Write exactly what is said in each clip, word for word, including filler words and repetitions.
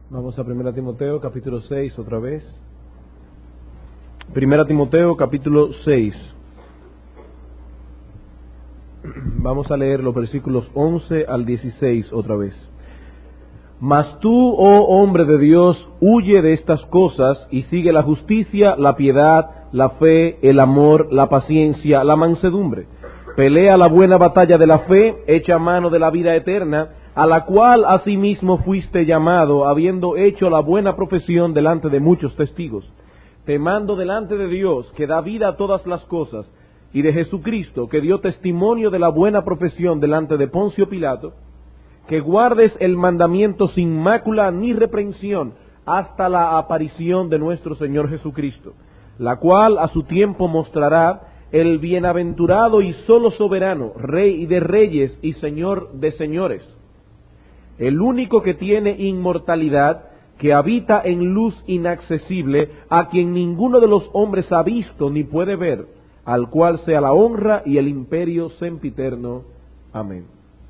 Vamos a Primera Timoteo, capítulo seis, otra vez. Primera Timoteo, capítulo seis. Vamos a leer los versículos once al dieciséis otra vez. Mas tú, oh hombre de Dios, huye de estas cosas y sigue la justicia, la piedad, la fe, el amor, la paciencia, la mansedumbre. Pelea la buena batalla de la fe, echa mano de la vida eterna, a la cual asimismo fuiste llamado, habiendo hecho la buena profesión delante de muchos testigos. Te mando delante de Dios, que da vida a todas las cosas, y de Jesucristo, que dio testimonio de la buena profesión delante de Poncio Pilato, que guardes el mandamiento sin mácula ni reprensión hasta la aparición de nuestro Señor Jesucristo, la cual a su tiempo mostrará el bienaventurado y solo soberano, Rey de reyes y Señor de señores, el único que tiene inmortalidad, que habita en luz inaccesible, a quien ninguno de los hombres ha visto ni puede ver, al cual sea la honra y el imperio sempiterno. Amén.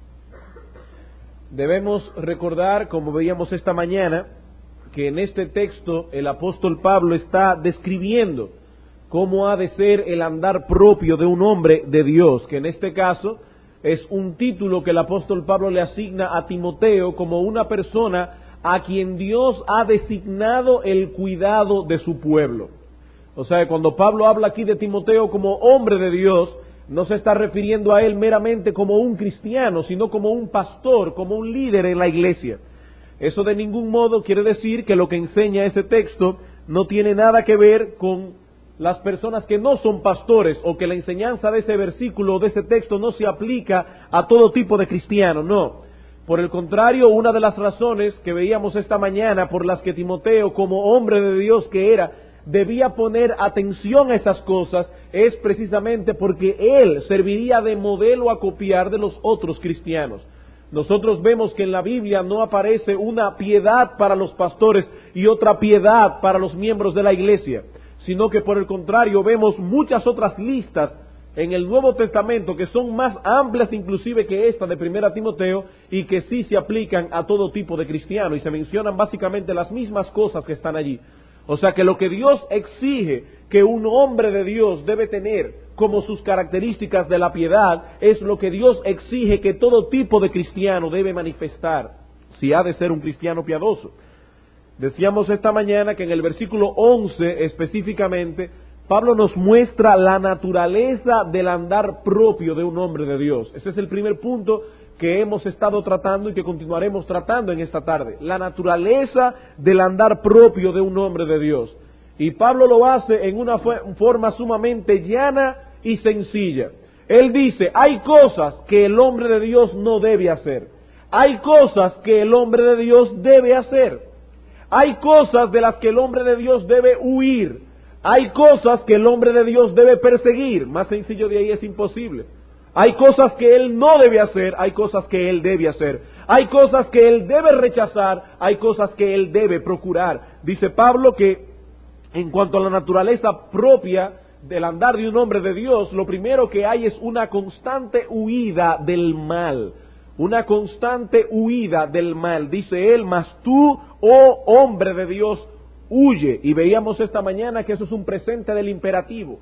Debemos recordar, como veíamos esta mañana, que en este texto el apóstol Pablo está describiendo cómo ha de ser el andar propio de un hombre de Dios, que en este caso es un título que el apóstol Pablo le asigna a Timoteo como una persona a quien Dios ha designado el cuidado de su pueblo. O sea, cuando Pablo habla aquí de Timoteo como hombre de Dios, no se está refiriendo a él meramente como un cristiano, sino como un pastor, como un líder en la iglesia. Eso de ningún modo quiere decir que lo que enseña ese texto no tiene nada que ver con las personas que no son pastores, o que la enseñanza de ese versículo o de ese texto no se aplica a todo tipo de cristianos, no. Por el contrario, una de las razones que veíamos esta mañana por las que Timoteo, como hombre de Dios que era, debía poner atención a esas cosas, es precisamente porque él serviría de modelo a copiar de los otros cristianos. Nosotros vemos que en la Biblia no aparece una piedad para los pastores y otra piedad para los miembros de la iglesia, sino que por el contrario vemos muchas otras listas en el Nuevo Testamento que son más amplias inclusive que esta de Primera Timoteo, y que sí se aplican a todo tipo de cristiano, y se mencionan básicamente las mismas cosas que están allí. O sea que lo que Dios exige que un hombre de Dios debe tener como sus características de la piedad, es lo que Dios exige que todo tipo de cristiano debe manifestar, si ha de ser un cristiano piadoso. Decíamos esta mañana que en el versículo once específicamente, Pablo nos muestra la naturaleza del andar propio de un hombre de Dios. Ese es el primer punto que hemos estado tratando y que continuaremos tratando en esta tarde. La naturaleza del andar propio de un hombre de Dios. Y Pablo lo hace en una forma sumamente llana y sencilla. Él dice, hay cosas que el hombre de Dios no debe hacer. Hay cosas que el hombre de Dios debe hacer. Hay cosas de las que el hombre de Dios debe huir. Hay cosas que el hombre de Dios debe perseguir. Más sencillo de ahí es imposible. Hay cosas que él no debe hacer, hay cosas que él debe hacer. Hay cosas que él debe rechazar, hay cosas que él debe procurar. Dice Pablo que en cuanto a la naturaleza propia del andar de un hombre de Dios, lo primero que hay es una constante huida del mal. Una constante huida del mal. Dice él, mas tú, oh hombre de Dios, huye. Y veíamos esta mañana que eso es un presente del imperativo.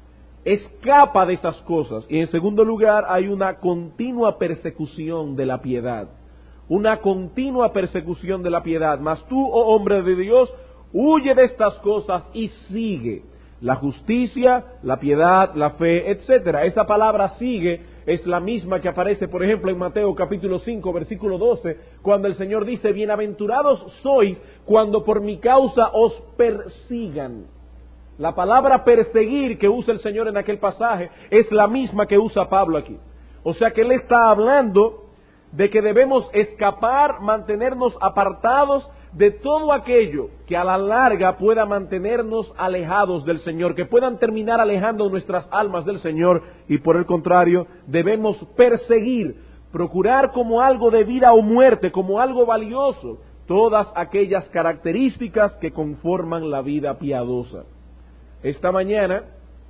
Escapa de esas cosas. Y en segundo lugar, hay una continua persecución de la piedad. Una continua persecución de la piedad. Mas tú, oh hombre de Dios, huye de estas cosas y sigue la justicia, la piedad, la fe, etcétera. Esa palabra sigue es la misma que aparece, por ejemplo, en Mateo capítulo cinco, versículo doce, cuando el Señor dice, bienaventurados sois cuando por mi causa os persigan. La palabra perseguir que usa el Señor en aquel pasaje es la misma que usa Pablo aquí. O sea que él está hablando de que debemos escapar, mantenernos apartados de todo aquello que a la larga pueda mantenernos alejados del Señor, que puedan terminar alejando nuestras almas del Señor, y por el contrario debemos perseguir, procurar como algo de vida o muerte, como algo valioso, todas aquellas características que conforman la vida piadosa. Esta mañana,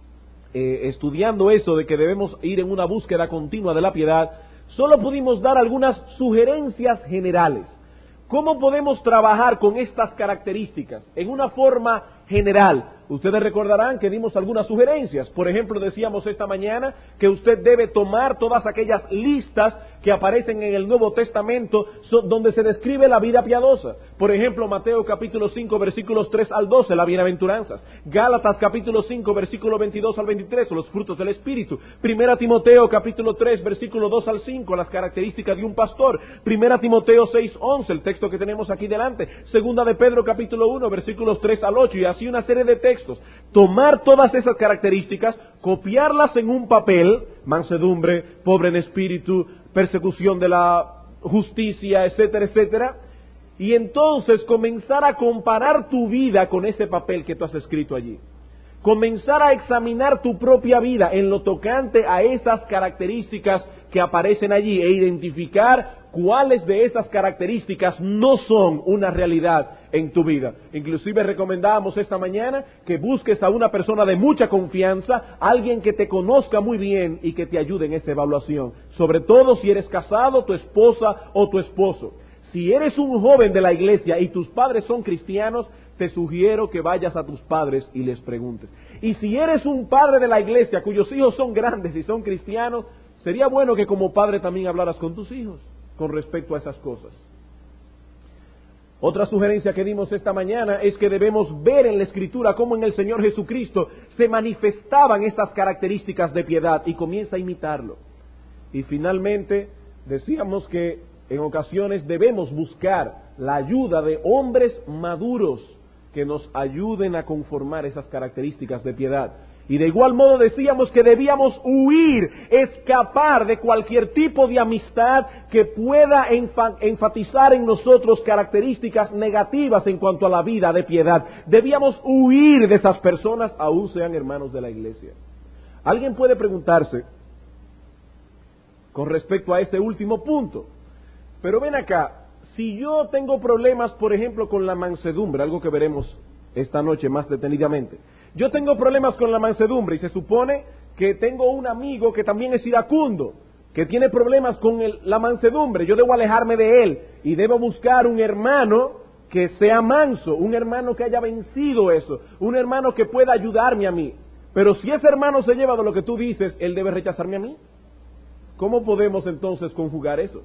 eh, estudiando eso de que debemos ir en una búsqueda continua de la piedad, solo pudimos dar algunas sugerencias generales. ¿Cómo podemos trabajar con estas características en una forma general? Ustedes recordarán que dimos algunas sugerencias. Por ejemplo, decíamos esta mañana que usted debe tomar todas aquellas listas que aparecen en el Nuevo Testamento donde se describe la vida piadosa. Por ejemplo, Mateo capítulo cinco, versículos tres al doce, las bienaventuranzas. Gálatas capítulo cinco, versículo veintidós al veintitrés, los frutos del Espíritu. Primera Timoteo capítulo tres, versículo dos al cinco, las características de un pastor. Primera Timoteo seis, once, el texto que tenemos aquí delante. Segunda de Pedro capítulo uno, versículos tres al ocho, y así una serie de textos. Tomar todas esas características, copiarlas en un papel, mansedumbre, pobre en espíritu, persecución de la justicia, etcétera, etcétera, y entonces comenzar a comparar tu vida con ese papel que tú has escrito allí. Comenzar a examinar tu propia vida en lo tocante a esas características que aparecen allí e identificar cuáles de esas características no son una realidad en tu vida. Inclusive recomendamos esta mañana que busques a una persona de mucha confianza, alguien que te conozca muy bien y que te ayude en esa evaluación. Sobre todo si eres casado, tu esposa o tu esposo. Si eres un joven de la iglesia y tus padres son cristianos, te sugiero que vayas a tus padres y les preguntes. Y si eres un padre de la iglesia cuyos hijos son grandes y son cristianos, sería bueno que como padre también hablaras con tus hijos con respecto a esas cosas. Otra sugerencia que dimos esta mañana es que debemos ver en la Escritura cómo en el Señor Jesucristo se manifestaban estas características de piedad y comienza a imitarlo. Y finalmente decíamos que en ocasiones debemos buscar la ayuda de hombres maduros que nos ayuden a conformar esas características de piedad. Y de igual modo decíamos que debíamos huir, escapar de cualquier tipo de amistad que pueda enfa- enfatizar en nosotros características negativas en cuanto a la vida de piedad. Debíamos huir de esas personas, aun sean hermanos de la iglesia. Alguien puede preguntarse con respecto a este último punto, pero ven acá, si yo tengo problemas, por ejemplo, con la mansedumbre, algo que veremos esta noche más detenidamente. Yo tengo problemas con la mansedumbre y se supone que tengo un amigo que también es iracundo, que tiene problemas con el, la mansedumbre. Yo debo alejarme de él y debo buscar un hermano que sea manso, un hermano que haya vencido eso, un hermano que pueda ayudarme a mí. Pero si ese hermano se lleva de lo que tú dices, él debe rechazarme a mí. ¿Cómo podemos entonces conjugar eso?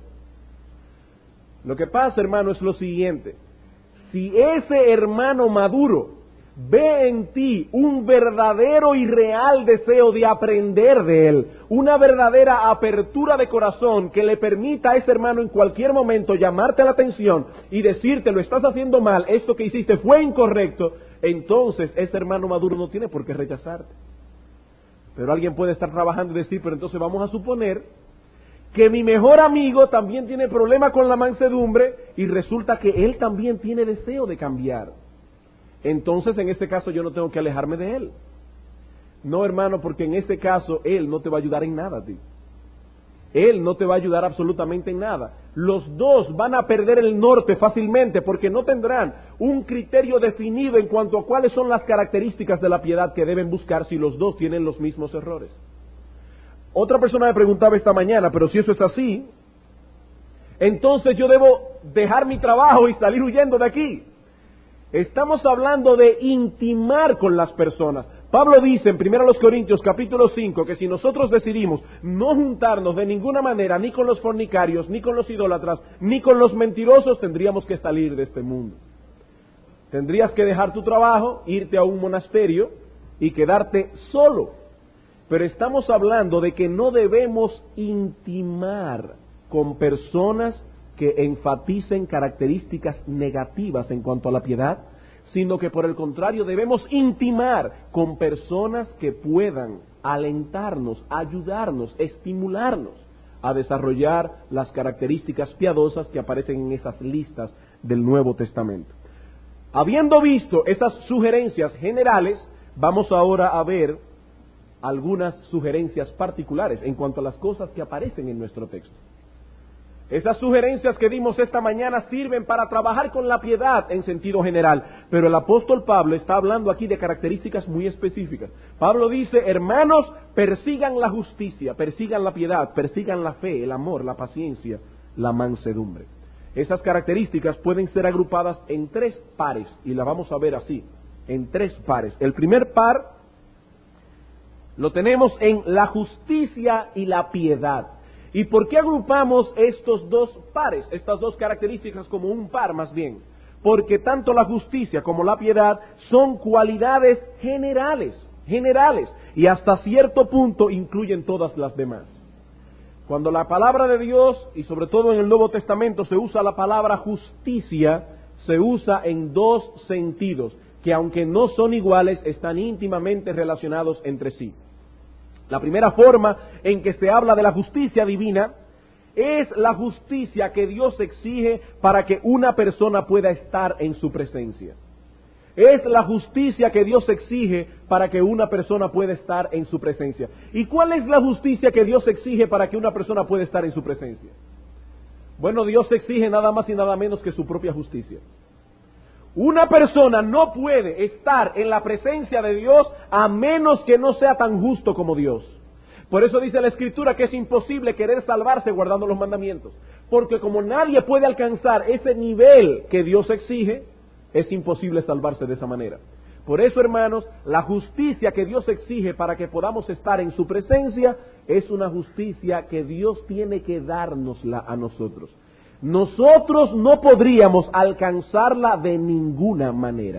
Lo que pasa, hermano, es lo siguiente. Si ese hermano maduro ve en ti un verdadero y real deseo de aprender de él, una verdadera apertura de corazón que le permita a ese hermano en cualquier momento llamarte la atención y decirte lo estás haciendo mal, esto que hiciste fue incorrecto, entonces ese hermano maduro no tiene por qué rechazarte. Pero alguien puede estar trabajando y decir, pero entonces vamos a suponer que mi mejor amigo también tiene problema con la mansedumbre y resulta que él también tiene deseo de cambiar. Entonces, en este caso, yo no tengo que alejarme de él. No, hermano, porque en este caso, él no te va a ayudar en nada a ti. Él no te va a ayudar absolutamente en nada. Los dos van a perder el norte fácilmente porque no tendrán un criterio definido en cuanto a cuáles son las características de la piedad que deben buscar si los dos tienen los mismos errores. Otra persona me preguntaba esta mañana, pero si eso es así, entonces yo debo dejar mi trabajo y salir huyendo de aquí. Estamos hablando de intimar con las personas. Pablo dice en primera Corintios capítulo cinco que si nosotros decidimos no juntarnos de ninguna manera ni con los fornicarios, ni con los idólatras, ni con los mentirosos, tendríamos que salir de este mundo. Tendrías que dejar tu trabajo, irte a un monasterio y quedarte solo. Pero estamos hablando de que no debemos intimar con personas que enfaticen características negativas en cuanto a la piedad, sino que por el contrario debemos intimar con personas que puedan alentarnos, ayudarnos, estimularnos a desarrollar las características piadosas que aparecen en esas listas del Nuevo Testamento. Habiendo visto esas sugerencias generales, vamos ahora a ver algunas sugerencias particulares en cuanto a las cosas que aparecen en nuestro texto. Esas sugerencias que dimos esta mañana sirven para trabajar con la piedad en sentido general, pero el apóstol Pablo está hablando aquí de características muy específicas. Pablo dice, hermanos, persigan la justicia, persigan la piedad, persigan la fe, el amor, la paciencia, la mansedumbre. Esas características pueden ser agrupadas en tres pares, y la vamos a ver así, en tres pares. El primer par lo tenemos en la justicia y la piedad. ¿Y por qué agrupamos estos dos pares, estas dos características como un par más bien? Porque tanto la justicia como la piedad son cualidades generales, generales, y hasta cierto punto incluyen todas las demás. Cuando la palabra de Dios, y sobre todo en el Nuevo Testamento, se usa la palabra justicia, se usa en dos sentidos, que aunque no son iguales, están íntimamente relacionados entre sí. La primera forma en que se habla de la justicia divina es la justicia que Dios exige para que una persona pueda estar en su presencia. Es la justicia que Dios exige para que una persona pueda estar en su presencia. ¿Y cuál es la justicia que Dios exige para que una persona pueda estar en su presencia? Bueno, Dios exige nada más y nada menos que su propia justicia. Una persona no puede estar en la presencia de Dios a menos que no sea tan justo como Dios. Por eso dice la Escritura que es imposible querer salvarse guardando los mandamientos. Porque como nadie puede alcanzar ese nivel que Dios exige, es imposible salvarse de esa manera. Por eso, hermanos, la justicia que Dios exige para que podamos estar en su presencia es una justicia que Dios tiene que dárnosla a nosotros. Nosotros no podríamos alcanzarla de ninguna manera.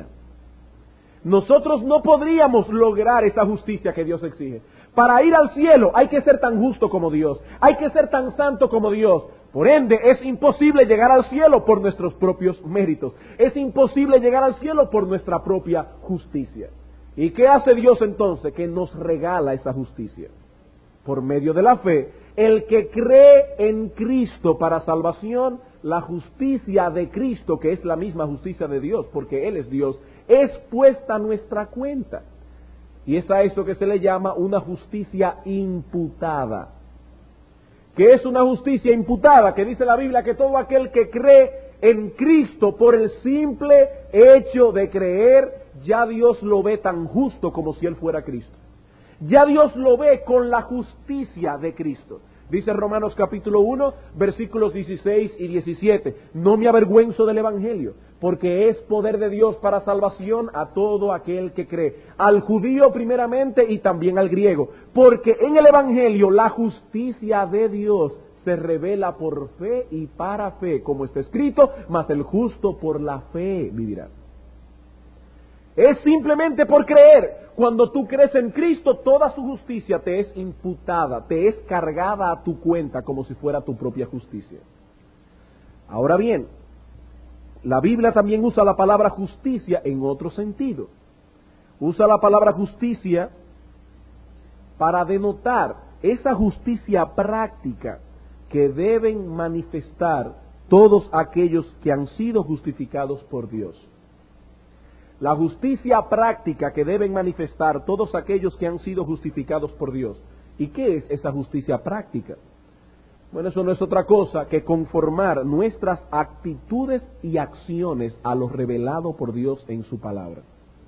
Nosotros no podríamos lograr esa justicia que Dios exige. Para ir al cielo hay que ser tan justo como Dios, hay que ser tan santo como Dios. Por ende, es imposible llegar al cielo por nuestros propios méritos. Es imposible llegar al cielo por nuestra propia justicia. ¿Y qué hace Dios entonces? Que nos regala esa justicia. Por medio de la fe, el que cree en Cristo para salvación, la justicia de Cristo, que es la misma justicia de Dios, porque Él es Dios, es puesta a nuestra cuenta. Y es a eso que se le llama una justicia imputada. ¿Qué es una justicia imputada? Que dice la Biblia que todo aquel que cree en Cristo por el simple hecho de creer, ya Dios lo ve tan justo como si Él fuera Cristo. Ya Dios lo ve con la justicia de Cristo. Dice Romanos capítulo uno, versículos dieciséis y diecisiete. No me avergüenzo del Evangelio, porque es poder de Dios para salvación a todo aquel que cree. Al judío primeramente y también al griego. Porque en el Evangelio la justicia de Dios se revela por fe y para fe, como está escrito, mas el justo por la fe vivirá. Es simplemente por creer. Cuando tú crees en Cristo, toda su justicia te es imputada, te es cargada a tu cuenta como si fuera tu propia justicia. Ahora bien, la Biblia también usa la palabra justicia en otro sentido. Usa la palabra justicia para denotar esa justicia práctica que deben manifestar todos aquellos que han sido justificados por Dios. La justicia práctica que deben manifestar todos aquellos que han sido justificados por Dios. ¿Y qué es esa justicia práctica? Bueno, eso no es otra cosa que conformar nuestras actitudes y acciones a lo revelado por Dios en su palabra.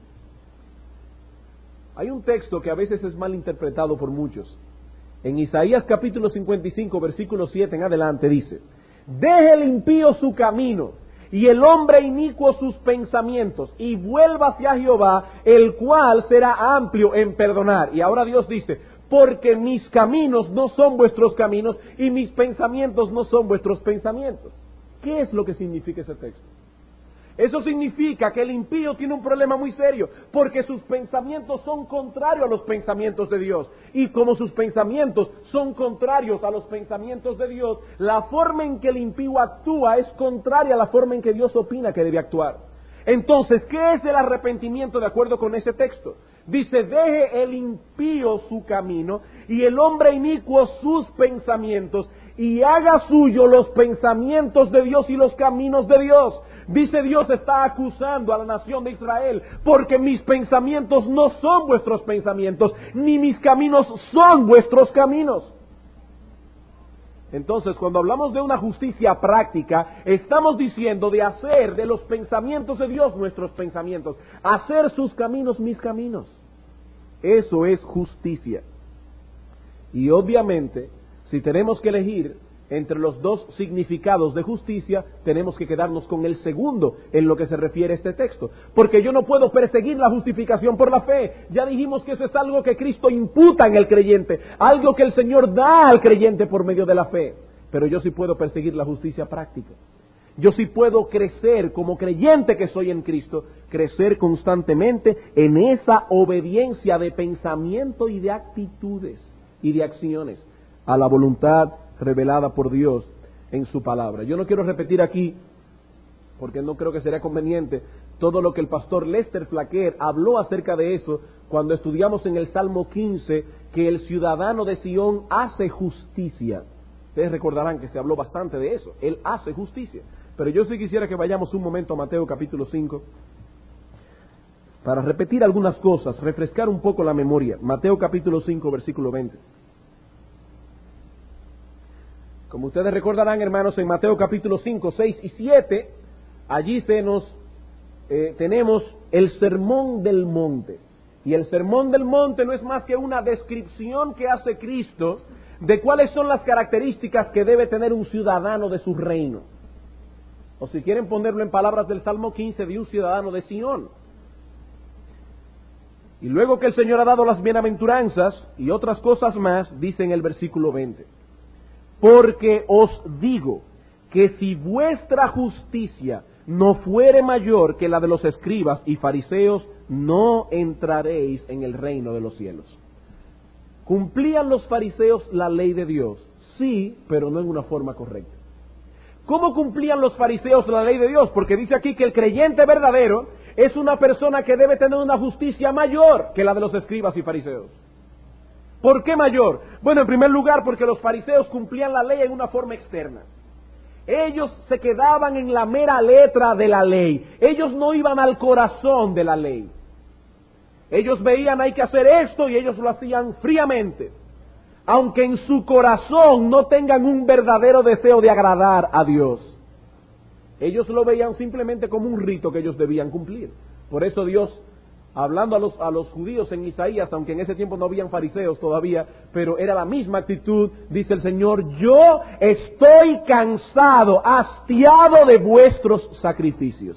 Hay un texto que a veces es mal interpretado por muchos. En Isaías capítulo cincuenta y cinco, versículo siete en adelante dice: deje el impío su camino y el hombre inicuo sus pensamientos, y vuelva hacia Jehová, el cual será amplio en perdonar. Y ahora Dios dice: porque mis caminos no son vuestros caminos, y mis pensamientos no son vuestros pensamientos. ¿Qué es lo que significa ese texto? Eso significa que el impío tiene un problema muy serio, porque sus pensamientos son contrarios a los pensamientos de Dios. Y como sus pensamientos son contrarios a los pensamientos de Dios, la forma en que el impío actúa es contraria a la forma en que Dios opina que debe actuar. Entonces, ¿qué es el arrepentimiento de acuerdo con ese texto? Dice: deje el impío su camino y el hombre inicuo sus pensamientos, y haga suyo los pensamientos de Dios y los caminos de Dios. Dice Dios está acusando a la nación de Israel, porque mis pensamientos no son vuestros pensamientos, ni mis caminos son vuestros caminos. Entonces, cuando hablamos de una justicia práctica, estamos diciendo de hacer de los pensamientos de Dios nuestros pensamientos, hacer sus caminos mis caminos. Eso es justicia. Y obviamente, si tenemos que elegir entre los dos significados de justicia, tenemos que quedarnos con el segundo en lo que se refiere a este texto. Porque yo no puedo perseguir la justificación por la fe. Ya dijimos que eso es algo que Cristo imputa en el creyente, algo que el Señor da al creyente por medio de la fe. Pero yo sí puedo perseguir la justicia práctica. Yo sí puedo crecer como creyente que soy en Cristo, crecer constantemente en esa obediencia de pensamiento y de actitudes y de acciones a la voluntad revelada por Dios en su palabra. Yo no quiero repetir aquí, porque no creo que sería conveniente, todo lo que el pastor Lester Flaquer habló acerca de eso cuando estudiamos en el Salmo quince, que el ciudadano de Sión hace justicia. Ustedes recordarán que se habló bastante de eso, él hace justicia. Pero yo sí quisiera que vayamos un momento a Mateo capítulo cinco, para repetir algunas cosas, refrescar un poco la memoria. Mateo capítulo cinco, versículo veinte. Como ustedes recordarán, hermanos, en Mateo capítulo cinco, seis y siete, allí se nos eh, tenemos el sermón del monte. Y el sermón del monte no es más que una descripción que hace Cristo de cuáles son las características que debe tener un ciudadano de su reino. O si quieren ponerlo en palabras del Salmo quince, de un ciudadano de Sión. Y luego que el Señor ha dado las bienaventuranzas y otras cosas más, dice en el versículo veinte: porque os digo que si vuestra justicia no fuere mayor que la de los escribas y fariseos, no entraréis en el reino de los cielos. ¿Cumplían los fariseos la ley de Dios? Sí, pero no en una forma correcta. ¿Cómo cumplían los fariseos la ley de Dios? Porque dice aquí que el creyente verdadero es una persona que debe tener una justicia mayor que la de los escribas y fariseos. ¿Por qué mayor? Bueno, en primer lugar, porque los fariseos cumplían la ley en una forma externa. Ellos se quedaban en la mera letra de la ley. Ellos no iban al corazón de la ley. Ellos veían hay que hacer esto y ellos lo hacían fríamente. Aunque en su corazón no tengan un verdadero deseo de agradar a Dios. Ellos lo veían simplemente como un rito que ellos debían cumplir. Por eso Dios, hablando a los, a los judíos en Isaías, aunque en ese tiempo no habían fariseos todavía, pero era la misma actitud, dice el Señor: yo estoy cansado, hastiado de vuestros sacrificios.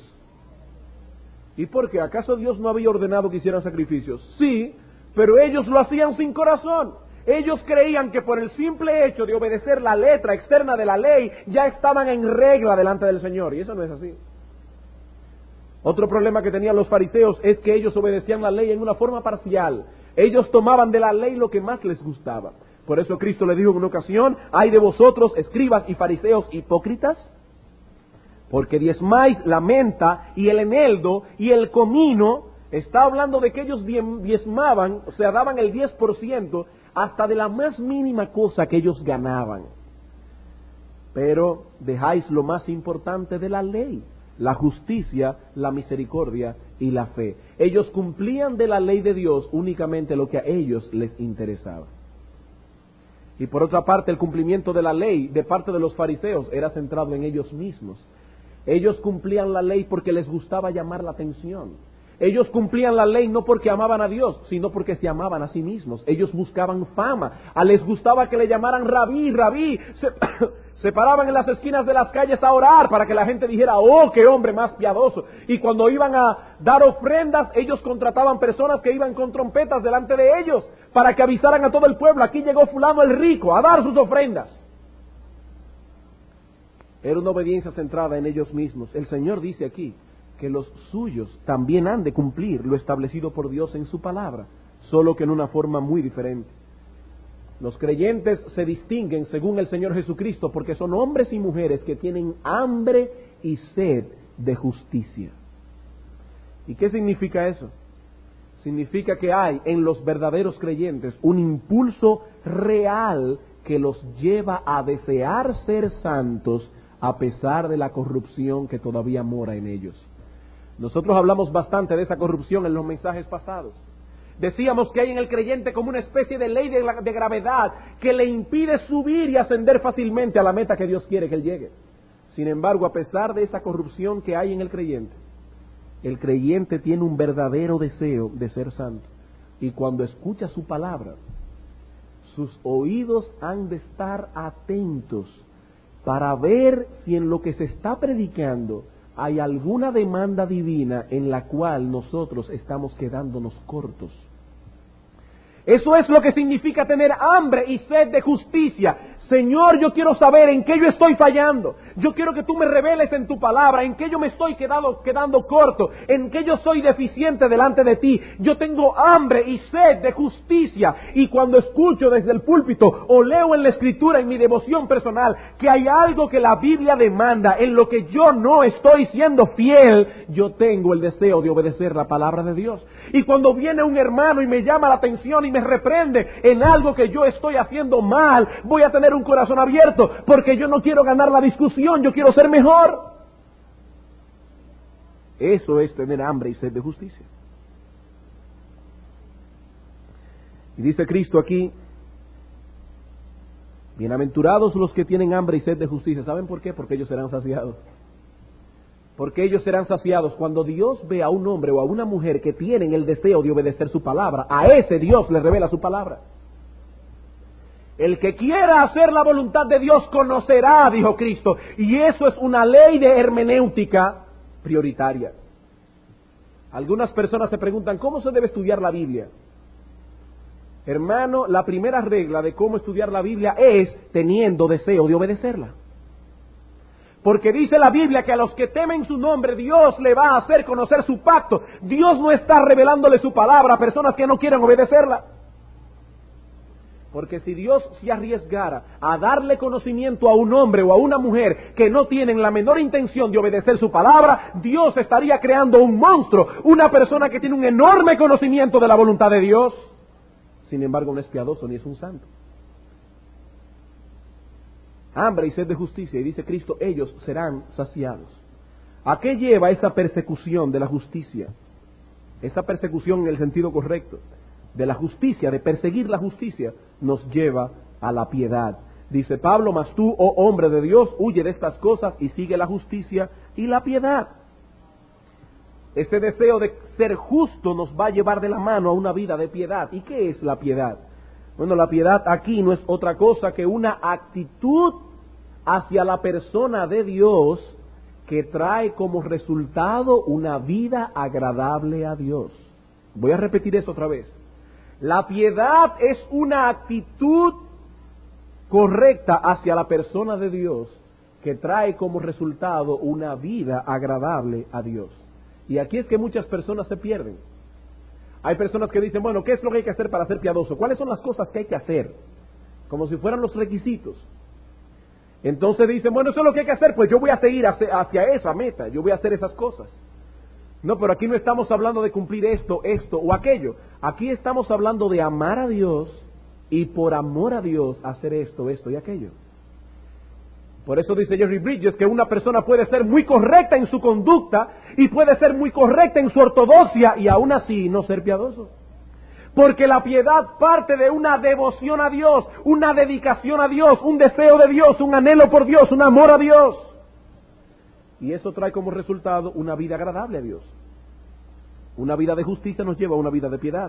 ¿Y por qué? ¿Acaso Dios no había ordenado que hicieran sacrificios? Sí, pero ellos lo hacían sin corazón. Ellos creían que por el simple hecho de obedecer la letra externa de la ley, ya estaban en regla delante del Señor, y eso no es así. Otro problema que tenían los fariseos es que ellos obedecían la ley en una forma parcial. Ellos tomaban de la ley lo que más les gustaba. Por eso Cristo le dijo en una ocasión: ay de vosotros, escribas y fariseos hipócritas, porque diezmáis la menta y el eneldo y el comino. Está hablando de que ellos diezmaban, o sea, daban el diez por ciento hasta de la más mínima cosa que ellos ganaban. Pero dejáis lo más importante de la ley: la justicia, la misericordia y la fe. Ellos cumplían de la ley de Dios únicamente lo que a ellos les interesaba. Y por otra parte, el cumplimiento de la ley de parte de los fariseos era centrado en ellos mismos. Ellos cumplían la ley porque les gustaba llamar la atención. Ellos cumplían la ley no porque amaban a Dios, sino porque se amaban a sí mismos. Ellos buscaban fama. A les gustaba que le llamaran rabí, rabí. Se, se paraban en las esquinas de las calles a orar para que la gente dijera: oh, qué hombre más piadoso. Y cuando iban a dar ofrendas, ellos contrataban personas que iban con trompetas delante de ellos para que avisaran a todo el pueblo: aquí llegó fulano el rico a dar sus ofrendas. Era una obediencia centrada en ellos mismos. El Señor dice aquí que los suyos también han de cumplir lo establecido por Dios en su palabra, solo que en una forma muy diferente. Los creyentes se distinguen según el Señor Jesucristo porque son hombres y mujeres que tienen hambre y sed de justicia. ¿Y qué significa eso? Significa que hay en los verdaderos creyentes un impulso real que los lleva a desear ser santos a pesar de la corrupción que todavía mora en ellos. Nosotros hablamos bastante de esa corrupción en los mensajes pasados. Decíamos que hay en el creyente como una especie de ley de, de gravedad que le impide subir y ascender fácilmente a la meta que Dios quiere que él llegue. Sin embargo, a pesar de esa corrupción que hay en el creyente, el creyente tiene un verdadero deseo de ser santo. Y cuando escucha su palabra, sus oídos han de estar atentos para ver si en lo que se está predicando hay alguna demanda divina en la cual nosotros estamos quedándonos cortos. Eso es lo que significa tener hambre y sed de justicia. Señor, yo quiero saber en qué yo estoy fallando. Yo quiero que tú me reveles en tu palabra en qué yo me estoy quedado, quedando corto, en qué yo soy deficiente delante de ti. Yo tengo hambre y sed de justicia. Y cuando escucho desde el púlpito o leo en la escritura, en mi devoción personal, que hay algo que la Biblia demanda, en lo que yo no estoy siendo fiel, yo tengo el deseo de obedecer la palabra de Dios. Y cuando viene un hermano y me llama la atención y me reprende en algo que yo estoy haciendo mal, voy a tener un corazón abierto, porque yo no quiero ganar la discusión, yo quiero ser mejor. Eso es tener hambre y sed de justicia. Y dice Cristo aquí, bienaventurados los que tienen hambre y sed de justicia. ¿Saben por qué? Porque ellos serán saciados. Porque ellos serán saciados. Cuando Dios ve a un hombre o a una mujer que tienen el deseo de obedecer su palabra, a ese Dios le revela su palabra. El que quiera hacer la voluntad de Dios conocerá, dijo Cristo, y eso es una ley de hermenéutica prioritaria. Algunas personas se preguntan, ¿cómo se debe estudiar la Biblia? Hermano, la primera regla de cómo estudiar la Biblia es teniendo deseo de obedecerla. Porque dice la Biblia que a los que temen su nombre, Dios le va a hacer conocer su pacto. Dios no está revelándole su palabra a personas que no quieren obedecerla. Porque si Dios se arriesgara a darle conocimiento a un hombre o a una mujer que no tienen la menor intención de obedecer su palabra, Dios estaría creando un monstruo, una persona que tiene un enorme conocimiento de la voluntad de Dios. Sin embargo, no es piadoso ni es un santo. Hambre y sed de justicia, y dice Cristo, ellos serán saciados. ¿A qué lleva esa persecución de la justicia? Esa persecución en el sentido correcto de la justicia, de perseguir la justicia, nos lleva a la piedad. Dice Pablo, mas tú, oh hombre de Dios, huye de estas cosas y sigue la justicia y la piedad. Ese deseo de ser justo nos va a llevar de la mano a una vida de piedad. ¿Y qué es la piedad? Bueno, la piedad aquí no es otra cosa que una actitud hacia la persona de Dios que trae como resultado una vida agradable a Dios. Voy a repetir eso otra vez. La piedad es una actitud correcta hacia la persona de Dios que trae como resultado una vida agradable a Dios. Y aquí es que muchas personas se pierden. Hay personas que dicen, bueno, ¿qué es lo que hay que hacer para ser piadoso? ¿Cuáles son las cosas que hay que hacer? Como si fueran los requisitos. Entonces dicen, bueno, eso es lo que hay que hacer, pues yo voy a seguir hacia, hacia esa meta, yo voy a hacer esas cosas. No, pero aquí no estamos hablando de cumplir esto, esto o aquello. Aquí estamos hablando de amar a Dios y por amor a Dios hacer esto, esto y aquello. Por eso dice Jerry Bridges que una persona puede ser muy correcta en su conducta y puede ser muy correcta en su ortodoxia y aún así no ser piadoso. Porque la piedad parte de una devoción a Dios, una dedicación a Dios, un deseo de Dios, un anhelo por Dios, un amor a Dios. Y eso trae como resultado una vida agradable a Dios. Una vida de justicia nos lleva a una vida de piedad.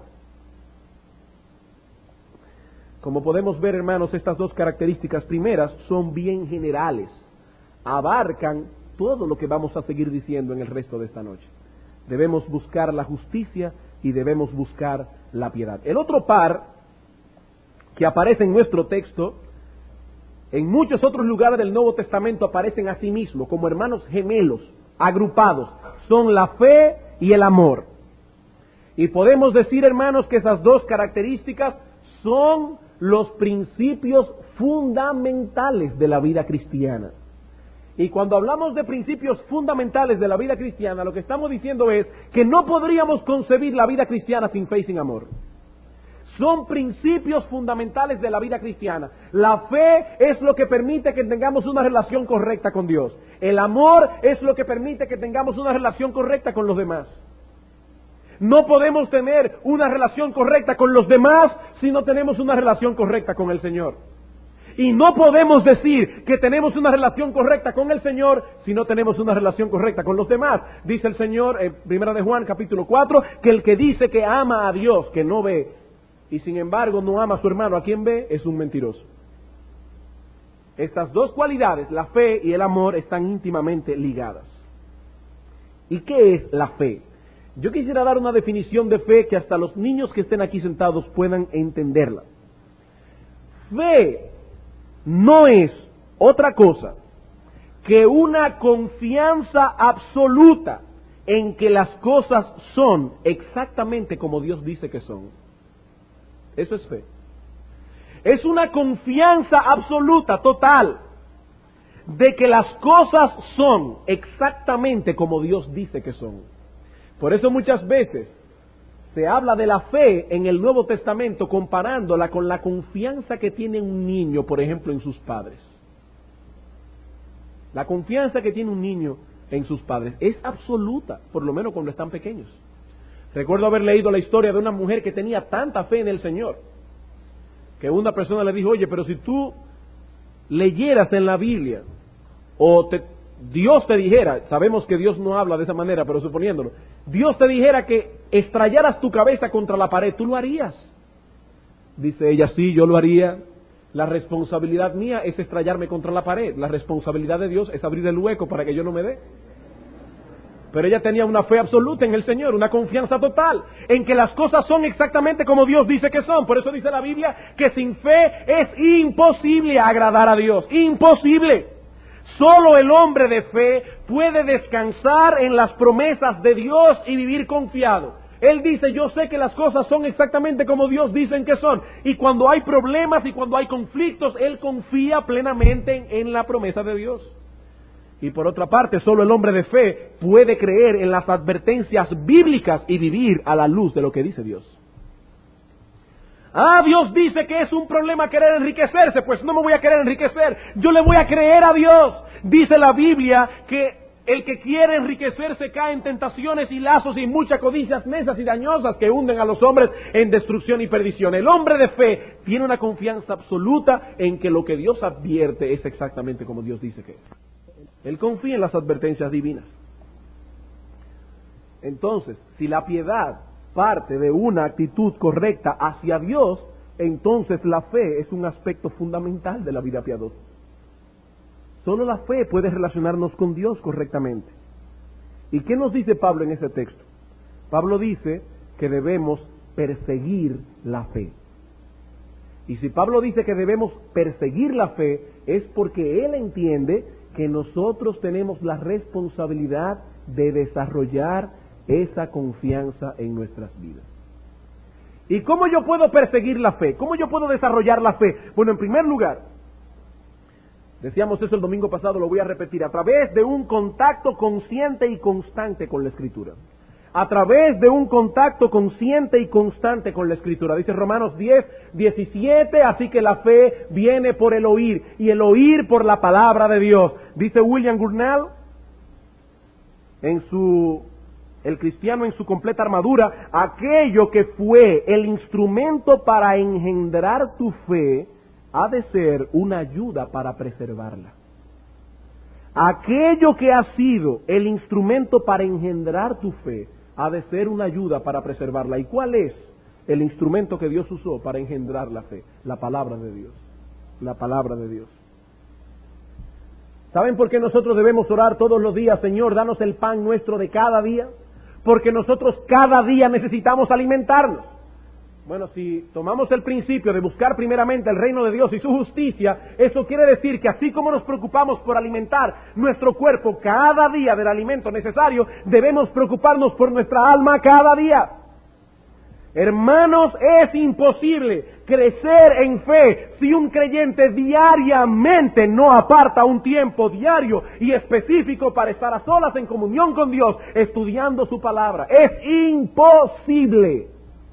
Como podemos ver, hermanos, estas dos características primeras son bien generales. Abarcan todo lo que vamos a seguir diciendo en el resto de esta noche. Debemos buscar la justicia y debemos buscar la piedad. El otro par que aparece en nuestro texto, en muchos otros lugares del Nuevo Testamento aparecen a sí mismos como hermanos gemelos, agrupados. Son la fe y el amor. Y podemos decir, hermanos, que esas dos características son los principios fundamentales de la vida cristiana. Y cuando hablamos de principios fundamentales de la vida cristiana, lo que estamos diciendo es que no podríamos concebir la vida cristiana sin fe y sin amor. Son principios fundamentales de la vida cristiana. La fe es lo que permite que tengamos una relación correcta con Dios. El amor es lo que permite que tengamos una relación correcta con los demás. No podemos tener una relación correcta con los demás si no tenemos una relación correcta con el Señor. Y no podemos decir que tenemos una relación correcta con el Señor si no tenemos una relación correcta con los demás. Dice el Señor en Primera de Juan capítulo cuatro que el que dice que ama a Dios, que no ve, y sin embargo no ama a su hermano a quien ve, es un mentiroso. Estas dos cualidades, la fe y el amor, están íntimamente ligadas. ¿Y qué es la fe? Yo quisiera dar una definición de fe que hasta los niños que estén aquí sentados puedan entenderla. Fe no es otra cosa que una confianza absoluta en que las cosas son exactamente como Dios dice que son. Eso es fe. Es una confianza absoluta, total, de que las cosas son exactamente como Dios dice que son. Por eso muchas veces se habla de la fe en el Nuevo Testamento comparándola con la confianza que tiene un niño, por ejemplo, en sus padres. La confianza que tiene un niño en sus padres es absoluta, por lo menos cuando están pequeños. Recuerdo haber leído la historia de una mujer que tenía tanta fe en el Señor, que una persona le dijo, oye, pero si tú leyeras en la Biblia, o te, Dios te dijera, sabemos que Dios no habla de esa manera, pero suponiéndolo, Dios te dijera que estrellaras tu cabeza contra la pared, ¿tú lo harías? Dice ella, sí, yo lo haría. La responsabilidad mía es estrellarme contra la pared, la responsabilidad de Dios es abrir el hueco para que yo no me dé. Pero ella tenía una fe absoluta en el Señor, una confianza total, en que las cosas son exactamente como Dios dice que son. Por eso dice la Biblia que sin fe es imposible agradar a Dios, imposible. Solo el hombre de fe puede descansar en las promesas de Dios y vivir confiado. Él dice, yo sé que las cosas son exactamente como Dios dicen que son. Y cuando hay problemas y cuando hay conflictos, él confía plenamente en, en la promesa de Dios. Y por otra parte, solo el hombre de fe puede creer en las advertencias bíblicas y vivir a la luz de lo que dice Dios. Ah, Dios dice que es un problema querer enriquecerse, pues no me voy a querer enriquecer, yo le voy a creer a Dios. Dice la Biblia que el que quiere enriquecerse cae en tentaciones y lazos y muchas codicias necias y dañosas que hunden a los hombres en destrucción y perdición. El hombre de fe tiene una confianza absoluta en que lo que Dios advierte es exactamente como Dios dice que es. Él confía en las advertencias divinas. Entonces, si la piedad parte de una actitud correcta hacia Dios, entonces la fe es un aspecto fundamental de la vida piadosa. Solo la fe puede relacionarnos con Dios correctamente. ¿Y qué nos dice Pablo en ese texto? Pablo dice que debemos perseguir la fe. Y si Pablo dice que debemos perseguir la fe, es porque él entiende que nosotros tenemos la responsabilidad de desarrollar esa confianza en nuestras vidas. ¿Y cómo yo puedo perseguir la fe? ¿Cómo yo puedo desarrollar la fe? Bueno, en primer lugar, decíamos eso el domingo pasado, lo voy a repetir, a través de un contacto consciente y constante con la Escritura. A través de un contacto consciente y constante con la Escritura. Dice Romanos diez, diecisiete, así que la fe viene por el oír, y el oír por la palabra de Dios. Dice William Gurnall, en su, el cristiano en su completa armadura, aquello que fue el instrumento para engendrar tu fe, ha de ser una ayuda para preservarla. Aquello que ha sido el instrumento para engendrar tu fe, ha de ser una ayuda para preservarla. ¿Y cuál es el instrumento que Dios usó para engendrar la fe? La palabra de Dios. La palabra de Dios. ¿Saben por qué nosotros debemos orar todos los días? Señor, danos el pan nuestro de cada día. Porque nosotros cada día necesitamos alimentarnos. Bueno, si tomamos el principio de buscar primeramente el reino de Dios y su justicia, eso quiere decir que así como nos preocupamos por alimentar nuestro cuerpo cada día del alimento necesario, debemos preocuparnos por nuestra alma cada día. Hermanos, es imposible crecer en fe si un creyente diariamente no aparta un tiempo diario y específico para estar a solas en comunión con Dios, estudiando su palabra. Es imposible.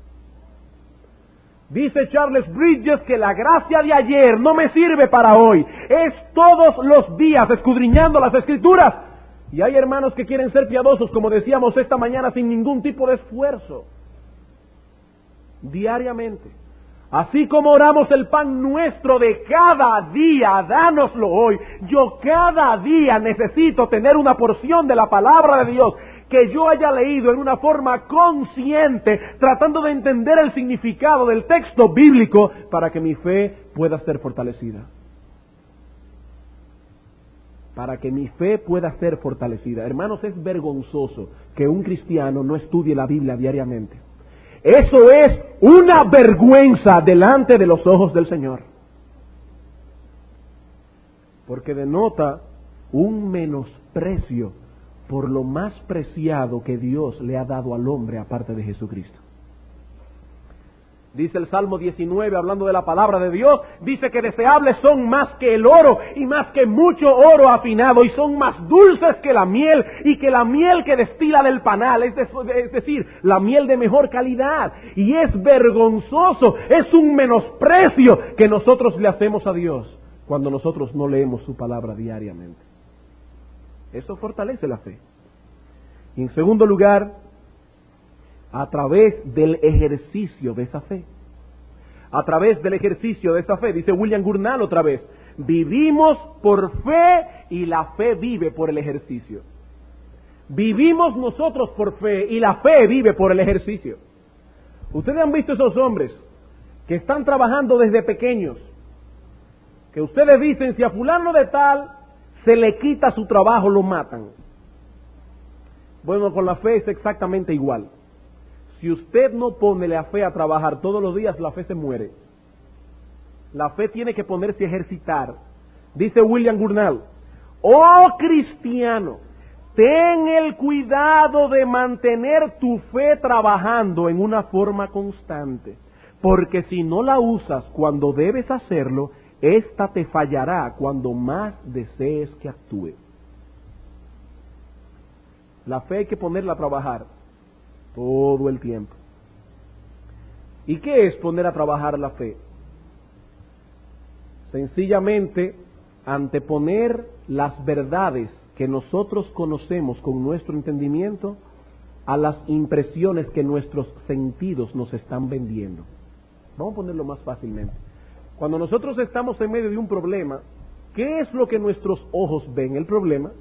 Dice Charles Bridges que la gracia de ayer no me sirve para hoy. Es todos los días escudriñando las Escrituras. Y hay hermanos que quieren ser piadosos, como decíamos esta mañana, sin ningún tipo de esfuerzo. Diariamente. Así como oramos el pan nuestro de cada día, dánoslo hoy. Yo cada día necesito tener una porción de la palabra de Dios que yo haya leído en una forma consciente, tratando de entender el significado del texto bíblico para que mi fe pueda ser fortalecida. para que mi fe pueda ser fortalecida. Hermanos, es vergonzoso que un cristiano no estudie la Biblia diariamente. Eso es una vergüenza delante de los ojos del Señor. Porque denota un menosprecio por lo más preciado que Dios le ha dado al hombre aparte de Jesucristo. Dice el Salmo diecinueve, hablando de la palabra de Dios, dice que deseables son más que el oro y más que mucho oro afinado, y son más dulces que la miel y que la miel que destila del panal, es, de, es decir, la miel de mejor calidad. Y es vergonzoso, es un menosprecio que nosotros le hacemos a Dios cuando nosotros no leemos su palabra diariamente. Eso fortalece la fe. Y en segundo lugar, a través del ejercicio de esa fe. A través del ejercicio de esa fe, dice William Gurnall otra vez, vivimos por fe y la fe vive por el ejercicio. Vivimos nosotros por fe y la fe vive por el ejercicio. Ustedes han visto esos hombres que están trabajando desde pequeños, que ustedes dicen, si a fulano de tal se le quita su trabajo, lo matan. Bueno, con la fe es exactamente igual. Si usted no pone la fe a trabajar todos los días, la fe se muere. La fe tiene que ponerse a ejercitar. Dice William Gurnall, oh cristiano, ten el cuidado de mantener tu fe trabajando en una forma constante, porque si no la usas cuando debes hacerlo, esta te fallará cuando más desees que actúe. La fe hay que ponerla a trabajar todo el tiempo. ¿Y qué es poner a trabajar la fe? Sencillamente, anteponer las verdades que nosotros conocemos con nuestro entendimiento a las impresiones que nuestros sentidos nos están vendiendo. Vamos a ponerlo más fácilmente. Cuando nosotros estamos en medio de un problema, ¿qué es lo que nuestros ojos ven? El problema.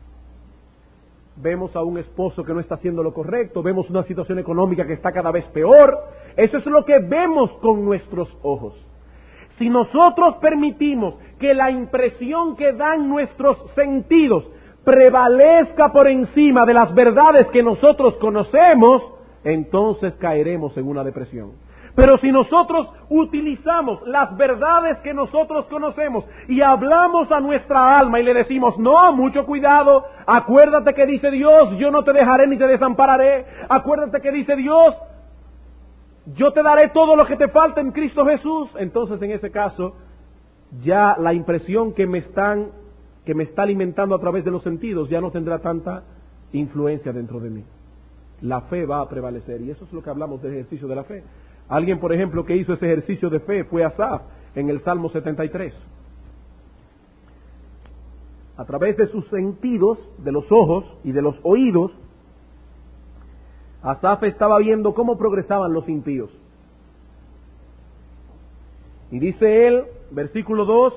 Vemos a un esposo que no está haciendo lo correcto, vemos una situación económica que está cada vez peor. Eso es lo que vemos con nuestros ojos. Si nosotros permitimos que la impresión que dan nuestros sentidos prevalezca por encima de las verdades que nosotros conocemos, entonces caeremos en una depresión. Pero si nosotros utilizamos las verdades que nosotros conocemos y hablamos a nuestra alma y le decimos, no, mucho cuidado, acuérdate que dice Dios, yo no te dejaré ni te desampararé, acuérdate que dice Dios, yo te daré todo lo que te falta en Cristo Jesús. Entonces en ese caso, ya la impresión que me están, que me está alimentando a través de los sentidos ya no tendrá tanta influencia dentro de mí. La fe va a prevalecer, y eso es lo que hablamos del ejercicio de la fe. Alguien, por ejemplo, que hizo ese ejercicio de fe fue Asaf en el Salmo setenta y tres. A través de sus sentidos, de los ojos y de los oídos, Asaf estaba viendo cómo progresaban los impíos. Y dice él, versículo dos,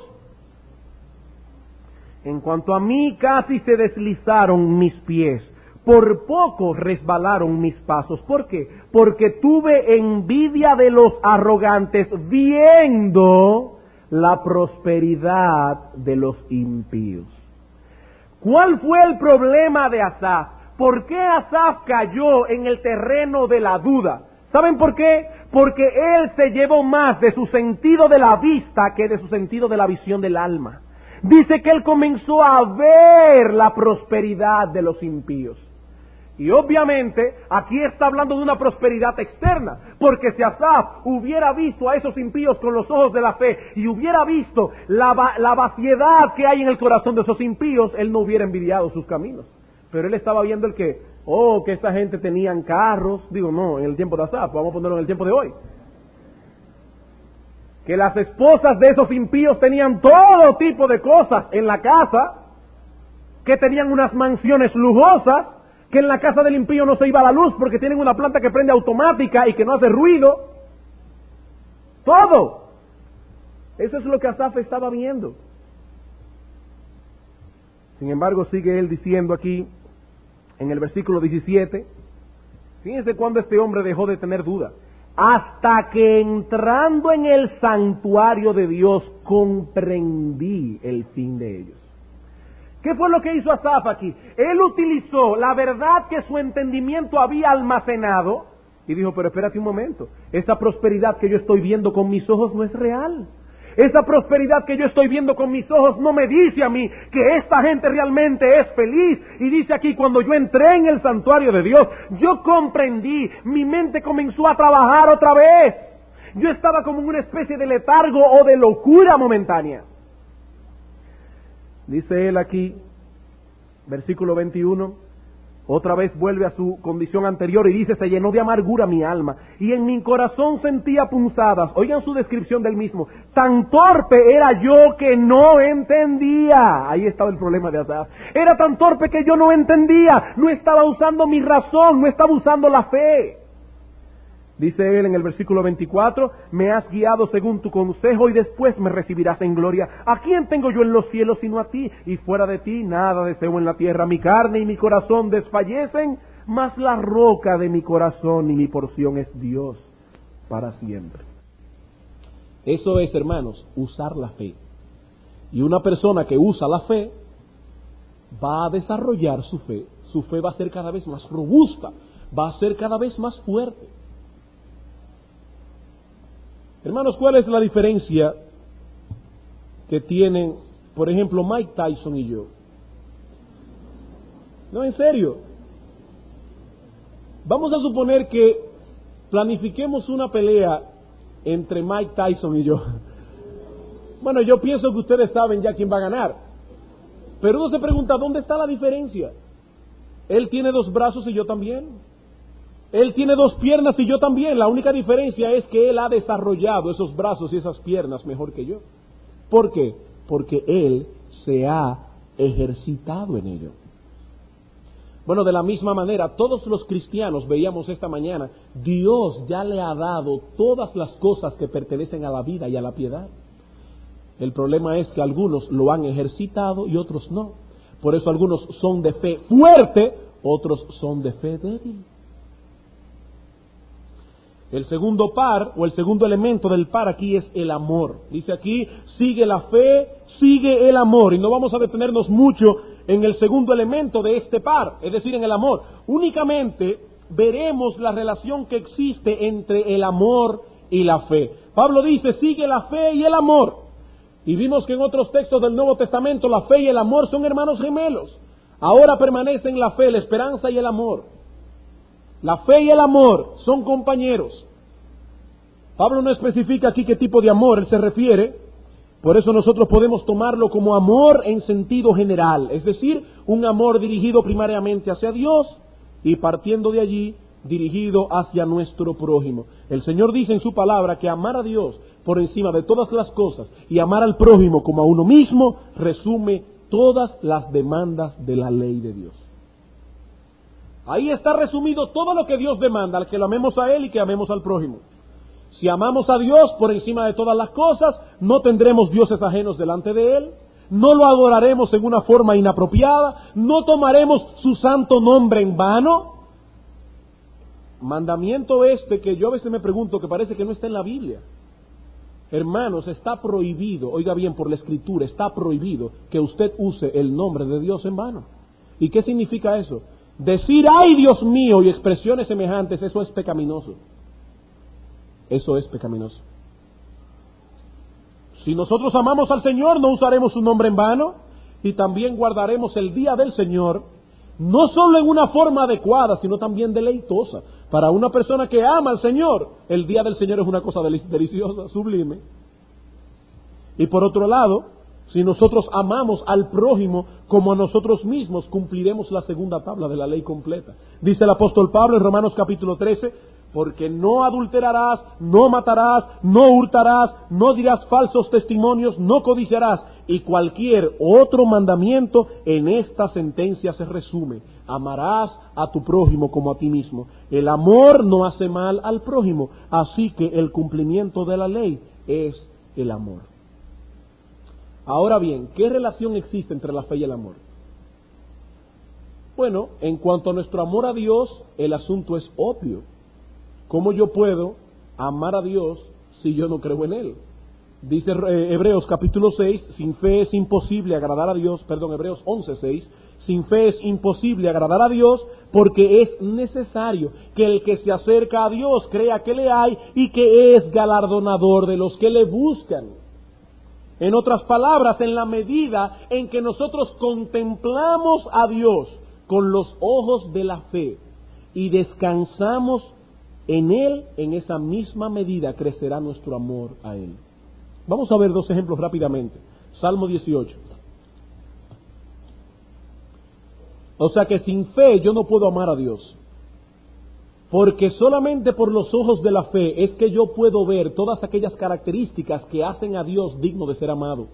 en cuanto a mí casi se deslizaron mis pies, por poco resbalaron mis pasos. ¿Por qué? Porque tuve envidia de los arrogantes viendo la prosperidad de los impíos. ¿Cuál fue el problema de Asaf? ¿Por qué Asaf cayó en el terreno de la duda? ¿Saben por qué? Porque él se llevó más de su sentido de la vista que de su sentido de la visión del alma. Dice que él comenzó a ver la prosperidad de los impíos. Y obviamente aquí está hablando de una prosperidad externa, porque si Asaf hubiera visto a esos impíos con los ojos de la fe y hubiera visto la, va- la vaciedad que hay en el corazón de esos impíos, él no hubiera envidiado sus caminos. Pero él estaba viendo el que, oh, que esa gente tenían carros, digo no, en el tiempo de Asaf, vamos a ponerlo en el tiempo de hoy. Que las esposas de esos impíos tenían todo tipo de cosas en la casa, que tenían unas mansiones lujosas, que en la casa del impío no se iba la luz porque tienen una planta que prende automática y que no hace ruido. Todo. Eso es lo que Asaf estaba viendo. Sin embargo, sigue él diciendo aquí, en el versículo diecisiete, fíjense cuando este hombre dejó de tener duda. Hasta que entrando en el santuario de Dios comprendí el fin de ellos. ¿Qué fue lo que hizo Asaf aquí? Él utilizó la verdad que su entendimiento había almacenado y dijo, pero espérate un momento, esta prosperidad que yo estoy viendo con mis ojos no es real. Esa prosperidad que yo estoy viendo con mis ojos no me dice a mí que esta gente realmente es feliz. Y dice aquí, cuando yo entré en el santuario de Dios, yo comprendí, mi mente comenzó a trabajar otra vez. Yo estaba como en una especie de letargo o de locura momentánea. Dice él aquí, versículo veintiuno, otra vez vuelve a su condición anterior y dice, se llenó de amargura mi alma, y en mi corazón sentía punzadas. Oigan su descripción del mismo. Tan torpe era yo que no entendía. Ahí estaba el problema de Asaf. Era tan torpe que yo no entendía. No estaba usando mi razón, no estaba usando la fe. Dice él en el versículo veinticuatro, me has guiado según tu consejo y después me recibirás en gloria. ¿A quién tengo yo en los cielos sino a ti? Y fuera de ti nada deseo en la tierra. Mi carne y mi corazón desfallecen, mas la roca de mi corazón y mi porción es Dios para siempre. Eso es, hermanos, usar la fe. Y una persona que usa la fe va a desarrollar su fe. Su fe va a ser cada vez más robusta, va a ser cada vez más fuerte. Hermanos, ¿cuál es la diferencia que tienen, por ejemplo, Mike Tyson y yo? No, en serio. Vamos a suponer que planifiquemos una pelea entre Mike Tyson y yo. Bueno, yo pienso que ustedes saben ya quién va a ganar. Pero uno se pregunta, ¿dónde está la diferencia? Él tiene dos brazos y yo también. Él tiene dos piernas y yo también. La única diferencia es que él ha desarrollado esos brazos y esas piernas mejor que yo. ¿Por qué? Porque él se ha ejercitado en ello. Bueno, de la misma manera, todos los cristianos, veíamos esta mañana, Dios ya le ha dado todas las cosas que pertenecen a la vida y a la piedad. El problema es que algunos lo han ejercitado y otros no. Por eso algunos son de fe fuerte, otros son de fe débil. El segundo par, o el segundo elemento del par aquí es el amor. Dice aquí, sigue la fe, sigue el amor. Y no vamos a detenernos mucho en el segundo elemento de este par, es decir, en el amor. Únicamente veremos la relación que existe entre el amor y la fe. Pablo dice, sigue la fe y el amor. Y vimos que en otros textos del Nuevo Testamento la fe y el amor son hermanos gemelos. Ahora permanecen la fe, la esperanza y el amor. La fe y el amor son compañeros. Pablo no especifica aquí qué tipo de amor él se refiere, por eso nosotros podemos tomarlo como amor en sentido general, es decir, un amor dirigido primariamente hacia Dios y partiendo de allí dirigido hacia nuestro prójimo. El Señor dice en su palabra que amar a Dios por encima de todas las cosas y amar al prójimo como a uno mismo resume todas las demandas de la ley de Dios. Ahí está resumido todo lo que Dios demanda, que lo amemos a Él y que amemos al prójimo. Si amamos a Dios por encima de todas las cosas, no tendremos dioses ajenos delante de Él, no lo adoraremos en una forma inapropiada, no tomaremos su santo nombre en vano. Mandamiento este que yo a veces me pregunto que parece que no está en la Biblia. Hermanos, está prohibido, oiga bien, por la Escritura, está prohibido que usted use el nombre de Dios en vano. ¿Y qué significa eso? Decir, ay Dios mío, y expresiones semejantes, eso es pecaminoso. Eso es pecaminoso. Si nosotros amamos al Señor, no usaremos su nombre en vano y también guardaremos el día del Señor, no solo en una forma adecuada, sino también deleitosa. Para una persona que ama al Señor, el día del Señor es una cosa deliciosa, sublime. Y por otro lado, si nosotros amamos al prójimo como a nosotros mismos, cumpliremos la segunda tabla de la ley completa. Dice el apóstol Pablo en Romanos capítulo trece, porque no adulterarás, no matarás, no hurtarás, no dirás falsos testimonios, no codiciarás. Y cualquier otro mandamiento en esta sentencia se resume. Amarás a tu prójimo como a ti mismo. El amor no hace mal al prójimo, así que el cumplimiento de la ley es el amor. Ahora bien, ¿qué relación existe entre la fe y el amor? Bueno, en cuanto a nuestro amor a Dios, el asunto es obvio. ¿Cómo yo puedo amar a Dios si yo no creo en Él? Dice eh, Hebreos capítulo seis, sin fe es imposible agradar a Dios, perdón, Hebreos once seis, sin fe es imposible agradar a Dios, porque es necesario que el que se acerca a Dios crea que le hay y que es galardonador de los que le buscan. En otras palabras, en la medida en que nosotros contemplamos a Dios con los ojos de la fe y descansamos en Él, en esa misma medida crecerá nuestro amor a Él. Vamos a ver dos ejemplos rápidamente. Salmo dieciocho. O sea que sin fe yo no puedo amar a Dios, porque solamente por los ojos de la fe es que yo puedo ver todas aquellas características que hacen a Dios digno de ser amado.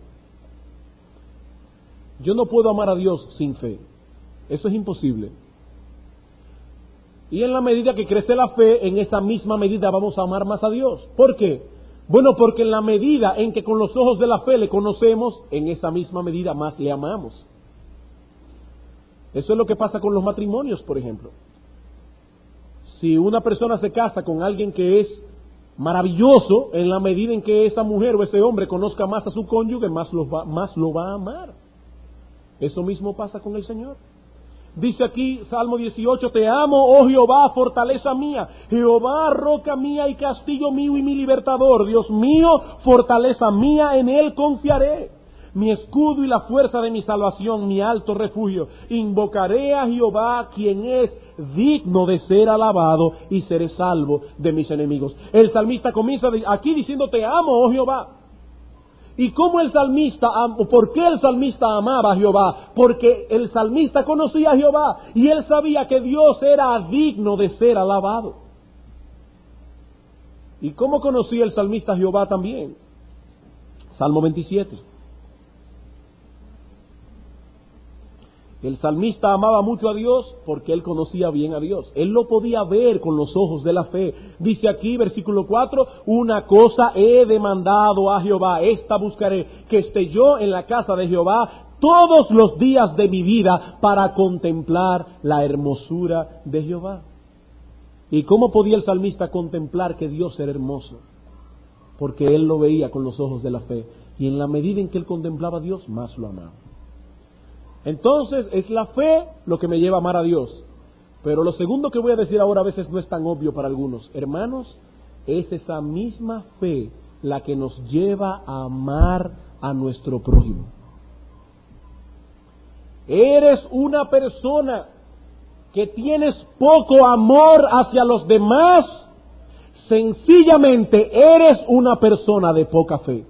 Yo no puedo amar a Dios sin fe, eso es imposible. Y en la medida que crece la fe, en esa misma medida vamos a amar más a Dios. ¿Por qué? Bueno, porque en la medida en que con los ojos de la fe le conocemos, en esa misma medida más le amamos. Eso es lo que pasa con los matrimonios, por ejemplo. Si una persona se casa con alguien que es maravilloso, en la medida en que esa mujer o ese hombre conozca más a su cónyuge, más lo va, más lo va a amar. Eso mismo pasa con el Señor. Dice aquí, Salmo dieciocho, te amo, oh Jehová, fortaleza mía, Jehová, roca mía y castillo mío y mi libertador, Dios mío, fortaleza mía, en Él confiaré. Mi escudo y la fuerza de mi salvación, mi alto refugio. Invocaré a Jehová, quien es digno de ser alabado, y seré salvo de mis enemigos. El salmista comienza aquí diciendo, te amo, oh Jehová. ¿Y cómo el salmista, por qué el salmista amaba a Jehová? Porque el salmista conocía a Jehová y él sabía que Dios era digno de ser alabado. ¿Y cómo conocía el salmista a Jehová también? Salmo veintisiete. El salmista amaba mucho a Dios porque él conocía bien a Dios. Él lo podía ver con los ojos de la fe. Dice aquí, versículo cuatro, una cosa he demandado a Jehová, esta buscaré, que esté yo en la casa de Jehová todos los días de mi vida para contemplar la hermosura de Jehová. ¿Y cómo podía el salmista contemplar que Dios era hermoso? Porque él lo veía con los ojos de la fe. Y en la medida en que él contemplaba a Dios, más lo amaba. Entonces es la fe lo que me lleva a amar a Dios. Pero lo segundo que voy a decir ahora a veces no es tan obvio para algunos. Hermanos, es esa misma fe la que nos lleva a amar a nuestro prójimo. Eres una persona que tienes poco amor hacia los demás, sencillamente eres una persona de poca fe.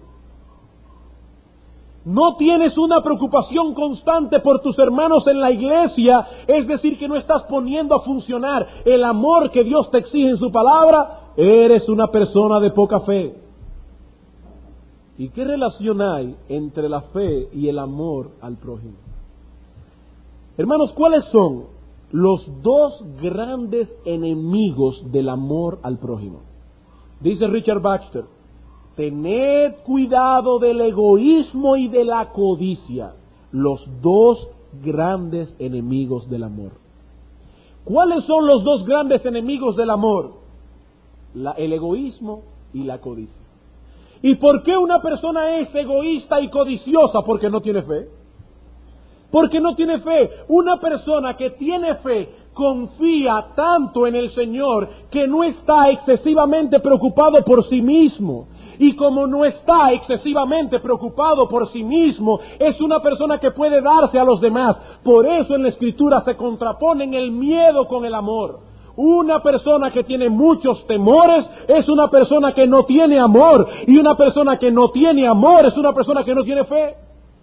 No tienes una preocupación constante por tus hermanos en la iglesia, es decir, que no estás poniendo a funcionar el amor que Dios te exige en su palabra, eres una persona de poca fe. ¿Y qué relación hay entre la fe y el amor al prójimo? Hermanos, ¿cuáles son los dos grandes enemigos del amor al prójimo? Dice Richard Baxter, tened cuidado del egoísmo y de la codicia, los dos grandes enemigos del amor. ¿Cuáles son los dos grandes enemigos del amor? La, el egoísmo y la codicia. ¿Y por qué una persona es egoísta y codiciosa? Porque no tiene fe. Porque no tiene fe. Una persona que tiene fe confía tanto en el Señor que no está excesivamente preocupado por sí mismo. Y como no está excesivamente preocupado por sí mismo, es una persona que puede darse a los demás. Por eso en la Escritura se contraponen el miedo con el amor. Una persona que tiene muchos temores es una persona que no tiene amor. Y una persona que no tiene amor es una persona que no tiene fe.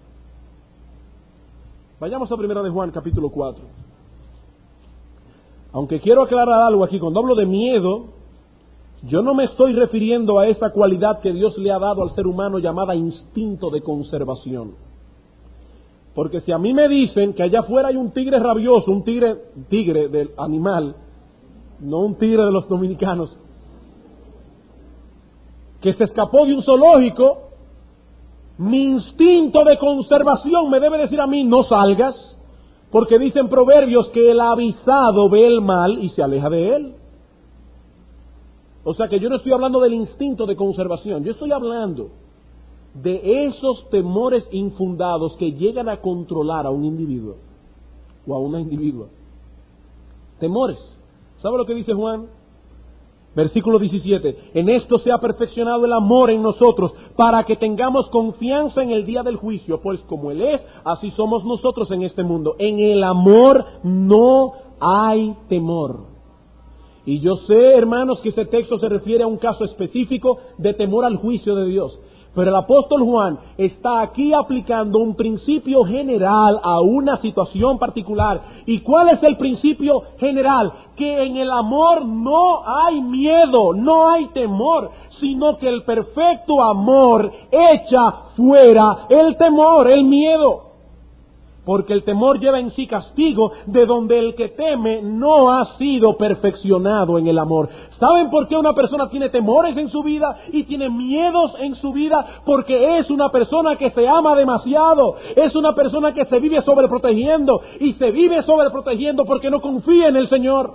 Vayamos a primera de Juan, capítulo cuatro. Aunque quiero aclarar algo aquí, cuando hablo de miedo, yo no me estoy refiriendo a esa cualidad que Dios le ha dado al ser humano llamada instinto de conservación. Porque si a mí me dicen que allá afuera hay un tigre rabioso, un tigre, tigre del animal, no un tigre de los dominicanos, que se escapó de un zoológico, mi instinto de conservación me debe decir a mí, no salgas, porque dicen proverbios que el avisado ve el mal y se aleja de él. O sea que yo no estoy hablando del instinto de conservación, yo estoy hablando de esos temores infundados que llegan a controlar a un individuo o a una individua. Temores. ¿Sabe lo que dice Juan? Versículo diecisiete. En esto se ha perfeccionado el amor en nosotros, para que tengamos confianza en el día del juicio, pues como Él es, así somos nosotros en este mundo. En el amor no hay temor. Y yo sé, hermanos, que ese texto se refiere a un caso específico de temor al juicio de Dios. Pero el apóstol Juan está aquí aplicando un principio general a una situación particular. ¿Y cuál es el principio general? Que en el amor no hay miedo, no hay temor, sino que el perfecto amor echa fuera el temor, el miedo. Porque el temor lleva en sí castigo, de donde el que teme no ha sido perfeccionado en el amor. ¿Saben por qué una persona tiene temores en su vida y tiene miedos en su vida? Porque es una persona que se ama demasiado, es una persona que se vive sobreprotegiendo, y se vive sobreprotegiendo porque no confía en el Señor.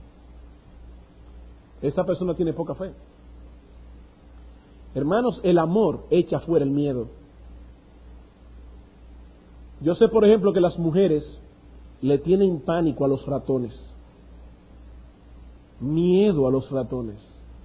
Esa persona tiene poca fe. Hermanos, el amor echa fuera el miedo. Yo sé, por ejemplo, que las mujeres le tienen pánico a los ratones, miedo a los ratones.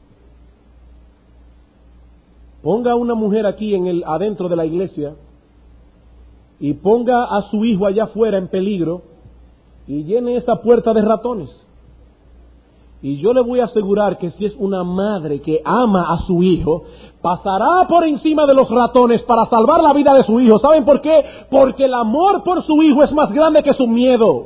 Ponga a una mujer aquí en el adentro de la iglesia y ponga a su hijo allá afuera en peligro y llene esa puerta de ratones. Y yo le voy a asegurar que si es una madre que ama a su hijo, pasará por encima de los ratones para salvar la vida de su hijo. ¿Saben por qué? Porque el amor por su hijo es más grande que su miedo.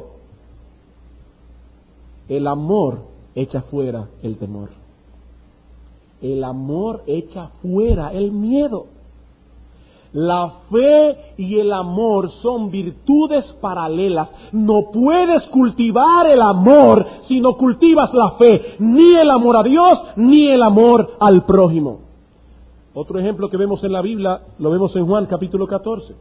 El amor echa fuera el temor. El amor echa fuera el miedo. La fe y el amor son virtudes paralelas. No puedes cultivar el amor si no cultivas la fe, ni el amor a Dios, ni el amor al prójimo. Otro ejemplo que vemos en la Biblia, lo vemos en Juan capítulo catorce.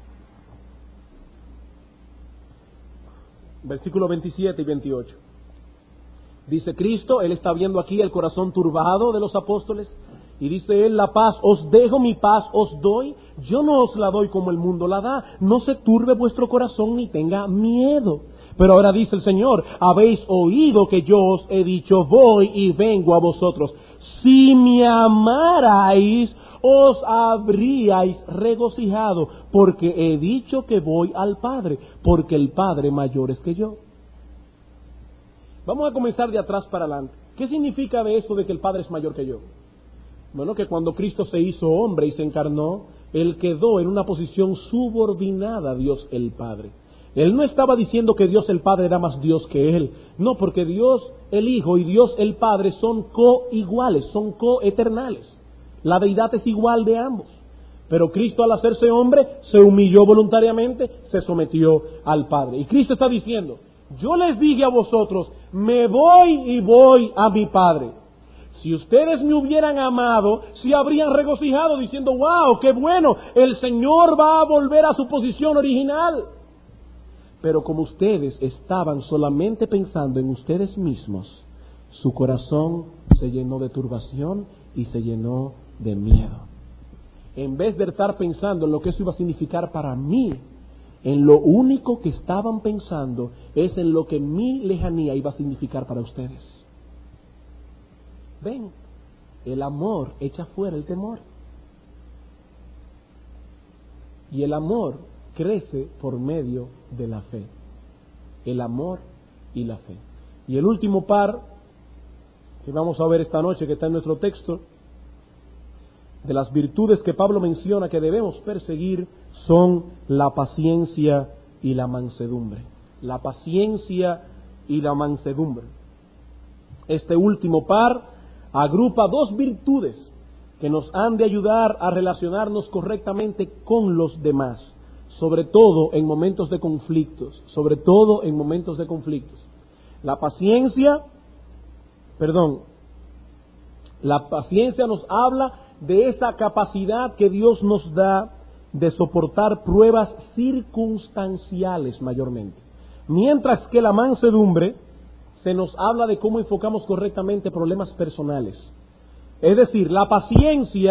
Versículos veintisiete y veintiocho. Dice Cristo, Él está viendo aquí el corazón turbado de los apóstoles, y dice Él, la paz os dejo, mi paz os doy, yo no os la doy como el mundo la da, no se turbe vuestro corazón ni tenga miedo. Pero ahora dice el Señor, habéis oído que yo os he dicho, voy y vengo a vosotros. Si me amarais, os habríais regocijado, porque he dicho que voy al Padre, porque el Padre mayor es que yo. Vamos a comenzar de atrás para adelante. ¿Qué significa de esto de que el Padre es mayor que yo? Bueno, que cuando Cristo se hizo hombre y se encarnó, Él quedó en una posición subordinada a Dios el Padre. Él no estaba diciendo que Dios el Padre era más Dios que Él. No, porque Dios el Hijo y Dios el Padre son coiguales, son coeternales. La deidad es igual de ambos. Pero Cristo, al hacerse hombre, se humilló voluntariamente, se sometió al Padre. Y Cristo está diciendo, yo les dije a vosotros, me voy y voy a mi Padre. Si ustedes me hubieran amado, sí habrían regocijado diciendo, wow, qué bueno, el Señor va a volver a su posición original. Pero como ustedes estaban solamente pensando en ustedes mismos, su corazón se llenó de turbación y se llenó de miedo. En vez de estar pensando en lo que eso iba a significar para mí, en lo único que estaban pensando es en lo que mi lejanía iba a significar para ustedes. Ven, el amor echa fuera el temor. Y el amor crece por medio de la fe. El amor y la fe. Y el último par que vamos a ver esta noche, que está en nuestro texto, de las virtudes que Pablo menciona que debemos perseguir, son la paciencia y la mansedumbre. La paciencia y la mansedumbre. Este último par agrupa dos virtudes que nos han de ayudar a relacionarnos correctamente con los demás, sobre todo en momentos de conflictos, sobre todo en momentos de conflictos. La paciencia, perdón, la paciencia nos habla de esa capacidad que Dios nos da de soportar pruebas circunstanciales mayormente. Mientras que la mansedumbre se nos habla de cómo enfocamos correctamente problemas personales. Es decir, la paciencia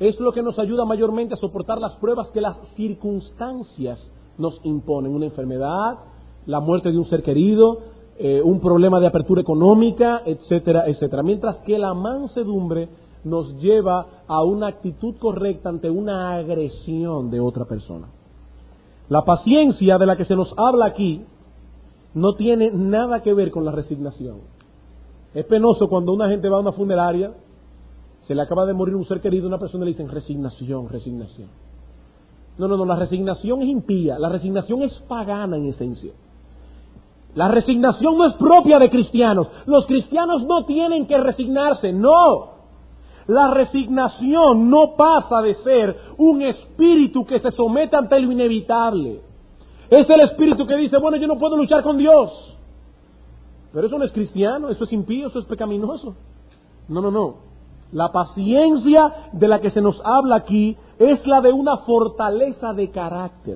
es lo que nos ayuda mayormente a soportar las pruebas que las circunstancias nos imponen. Una enfermedad, la muerte de un ser querido, eh, un problema de apertura económica, etcétera, etcétera. Mientras que la mansedumbre nos lleva a una actitud correcta ante una agresión de otra persona. La paciencia de la que se nos habla aquí no tiene nada que ver con la resignación. Es penoso cuando una gente va a una funeraria, se le acaba de morir un ser querido, una persona le dicen resignación, resignación. No, no, no, la resignación es impía, la resignación es pagana en esencia. La resignación no es propia de cristianos. Los cristianos no tienen que resignarse, no. La resignación no pasa de ser un espíritu que se somete ante lo inevitable. Es el espíritu que dice, bueno, yo no puedo luchar con Dios. Pero eso no es cristiano, eso es impío, eso es pecaminoso. No, no, no. La paciencia de la que se nos habla aquí es la de una fortaleza de carácter.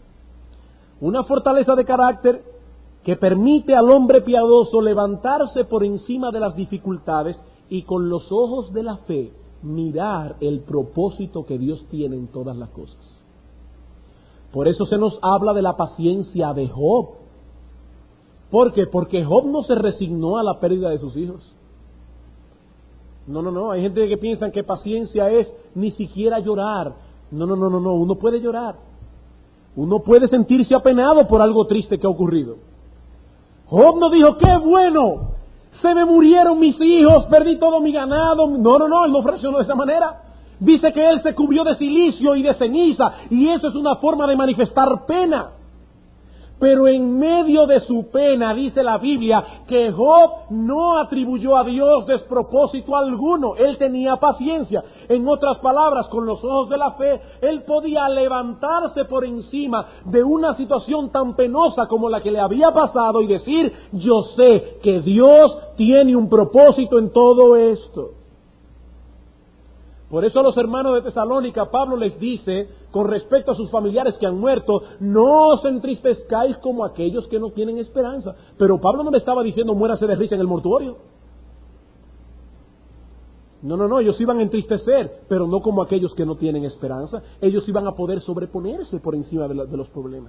Una fortaleza de carácter que permite al hombre piadoso levantarse por encima de las dificultades y con los ojos de la fe mirar el propósito que Dios tiene en todas las cosas. Por eso se nos habla de la paciencia de Job. ¿Por qué? Porque Job no se resignó a la pérdida de sus hijos. No, no, no. Hay gente que piensa que paciencia es ni siquiera llorar. No, no, no, no, no. Uno puede llorar. Uno puede sentirse apenado por algo triste que ha ocurrido. Job no dijo, ¡qué bueno! Se me murieron mis hijos, perdí todo mi ganado. No, no, no, él no reaccionó de esa manera. Dice que él se cubrió de silicio y de ceniza, y eso es una forma de manifestar pena. Pero en medio de su pena, dice la Biblia, que Job no atribuyó a Dios despropósito alguno. Él tenía paciencia. En otras palabras, con los ojos de la fe, él podía levantarse por encima de una situación tan penosa como la que le había pasado y decir, yo sé que Dios tiene un propósito en todo esto. Por eso a los hermanos de Tesalónica, Pablo les dice, con respecto a sus familiares que han muerto, no os entristezcáis como aquellos que no tienen esperanza. Pero Pablo no le estaba diciendo, muérase de risa en el mortuorio. No, no, no, ellos iban a entristecer, pero no como aquellos que no tienen esperanza. Ellos iban a poder sobreponerse por encima de, la, de los problemas.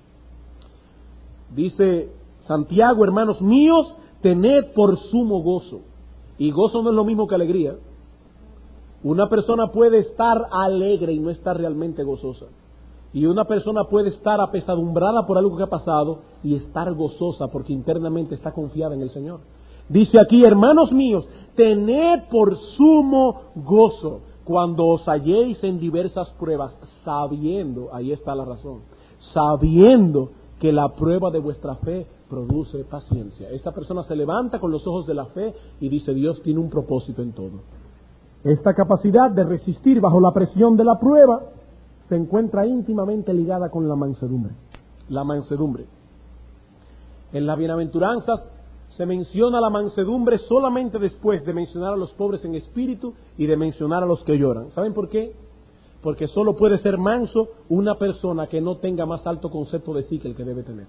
Dice Santiago, hermanos míos, tened por sumo gozo. Y gozo no es lo mismo que alegría. Una persona puede estar alegre y no estar realmente gozosa. Y una persona puede estar apesadumbrada por algo que ha pasado y estar gozosa porque internamente está confiada en el Señor. Dice aquí, hermanos míos, tened por sumo gozo cuando os halléis en diversas pruebas, sabiendo, ahí está la razón, sabiendo que la prueba de vuestra fe produce paciencia. Esta persona se levanta con los ojos de la fe y dice, Dios tiene un propósito en todo. Esta capacidad de resistir bajo la presión de la prueba se encuentra íntimamente ligada con la mansedumbre. La mansedumbre. En las bienaventuranzas se menciona la mansedumbre solamente después de mencionar a los pobres en espíritu y de mencionar a los que lloran. ¿Saben por qué? Porque solo puede ser manso una persona que no tenga más alto concepto de sí que el que debe tener.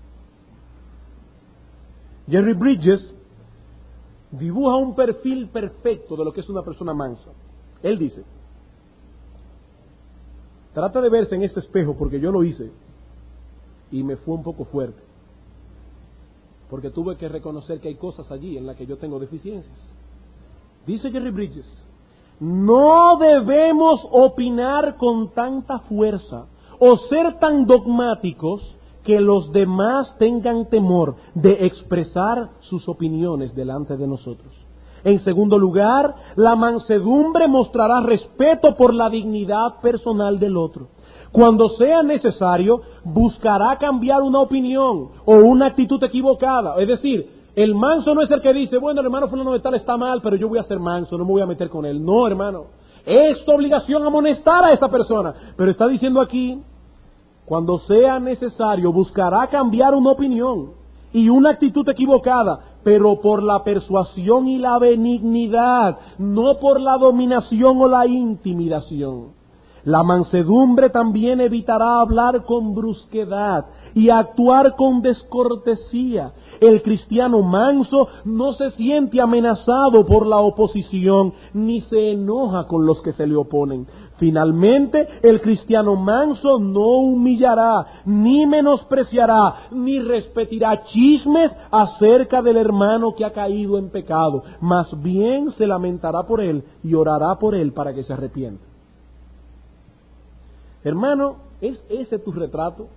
Jerry Bridges dibuja un perfil perfecto de lo que es una persona mansa. Él dice, trata de verse en este espejo porque yo lo hice y me fue un poco fuerte, porque tuve que reconocer que hay cosas allí en las que yo tengo deficiencias. Dice Jerry Bridges, no debemos opinar con tanta fuerza o ser tan dogmáticos que los demás tengan temor de expresar sus opiniones delante de nosotros. En segundo lugar, la mansedumbre mostrará respeto por la dignidad personal del otro. Cuando sea necesario, buscará cambiar una opinión o una actitud equivocada. Es decir, el manso no es el que dice, bueno, el hermano fulano de tal está mal, pero yo voy a ser manso, no me voy a meter con él. No, hermano, es tu obligación amonestar a esa persona. Pero está diciendo aquí, cuando sea necesario, buscará cambiar una opinión y una actitud equivocada, pero por la persuasión y la benignidad, no por la dominación o la intimidación. La mansedumbre también evitará hablar con brusquedad y actuar con descortesía. el cristiano manso no se siente amenazado por la oposición, ni se enoja con los que se le oponen. Finalmente, el cristiano manso no humillará, ni menospreciará, ni repetirá chismes acerca del hermano que ha caído en pecado. Más bien se lamentará por él y orará por él para que se arrepienta. Hermano, ¿es ese tu retrato?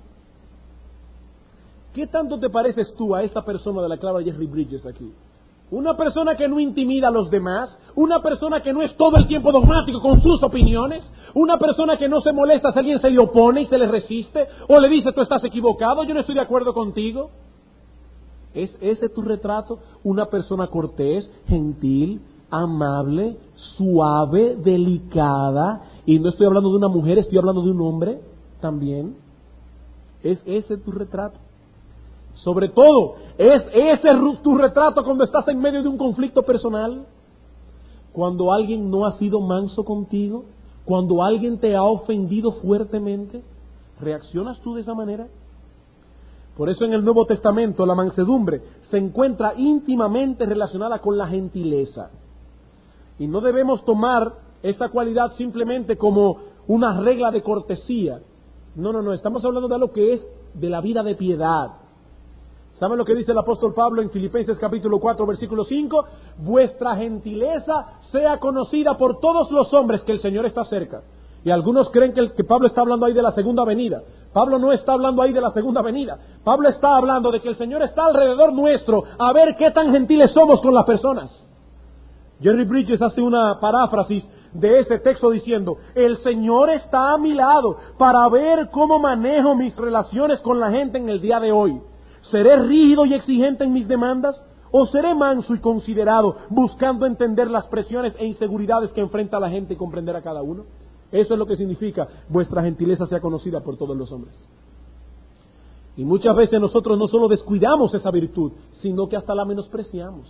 ¿Qué tanto te pareces tú a esa persona de la que habla Jerry Bridges aquí? Una persona que no intimida a los demás, una persona que no es todo el tiempo dogmático con sus opiniones, una persona que no se molesta si alguien se le opone y se le resiste, o le dice tú estás equivocado, yo no estoy de acuerdo contigo. ¿Es ese tu retrato? Una persona cortés, gentil, amable, suave, delicada, y no estoy hablando de una mujer, estoy hablando de un hombre también. ¿Es ese tu retrato? Sobre todo, ¿es ese tu retrato cuando estás en medio de un conflicto personal? Cuando alguien no ha sido manso contigo, cuando alguien te ha ofendido fuertemente, ¿reaccionas tú de esa manera? Por eso en el Nuevo Testamento la mansedumbre se encuentra íntimamente relacionada con la gentileza. Y no debemos tomar esa cualidad simplemente como una regla de cortesía. No, no, no, estamos hablando de algo que es de la vida de piedad. ¿Saben lo que dice el apóstol Pablo en Filipenses capítulo cuatro, versículo cinco? Vuestra gentileza sea conocida por todos los hombres que el Señor está cerca. Y algunos creen que, el, que Pablo está hablando ahí de la segunda venida. Pablo no está hablando ahí de la segunda venida. Pablo está hablando de que el Señor está alrededor nuestro a ver qué tan gentiles somos con las personas. Jerry Bridges hace una paráfrasis de ese texto diciendo: el Señor está a mi lado para ver cómo manejo mis relaciones con la gente en el día de hoy. ¿Seré rígido y exigente en mis demandas? ¿O seré manso y considerado, buscando entender las presiones e inseguridades que enfrenta la gente y comprender a cada uno? Eso es lo que significa vuestra gentileza sea conocida por todos los hombres. Y muchas veces nosotros no solo descuidamos esa virtud, sino que hasta la menospreciamos.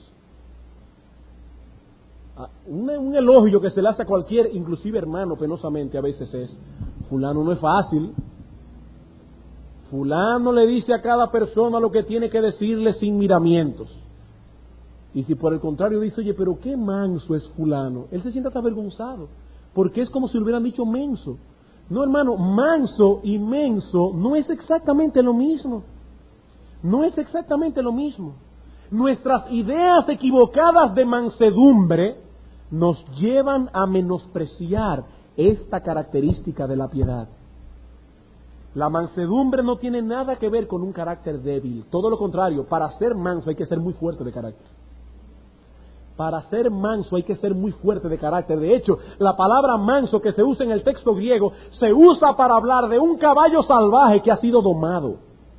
Un, un elogio que se le hace a cualquier, inclusive hermano, penosamente a veces es: fulano no es fácil. Fulano le dice a cada persona lo que tiene que decirle sin miramientos. Y si por el contrario dice: oye, pero qué manso es fulano, él se siente hasta avergonzado, porque es como si le hubieran dicho menso. No, hermano, manso y menso no es exactamente lo mismo. No es exactamente lo mismo. Nuestras ideas equivocadas de mansedumbre nos llevan a menospreciar esta característica de la piedad. La mansedumbre no tiene nada que ver con un carácter débil. Todo lo contrario, para ser manso hay que ser muy fuerte de carácter. Para ser manso hay que ser muy fuerte de carácter. De hecho, la palabra manso que se usa en el texto griego se usa para hablar de un caballo salvaje que ha sido domado.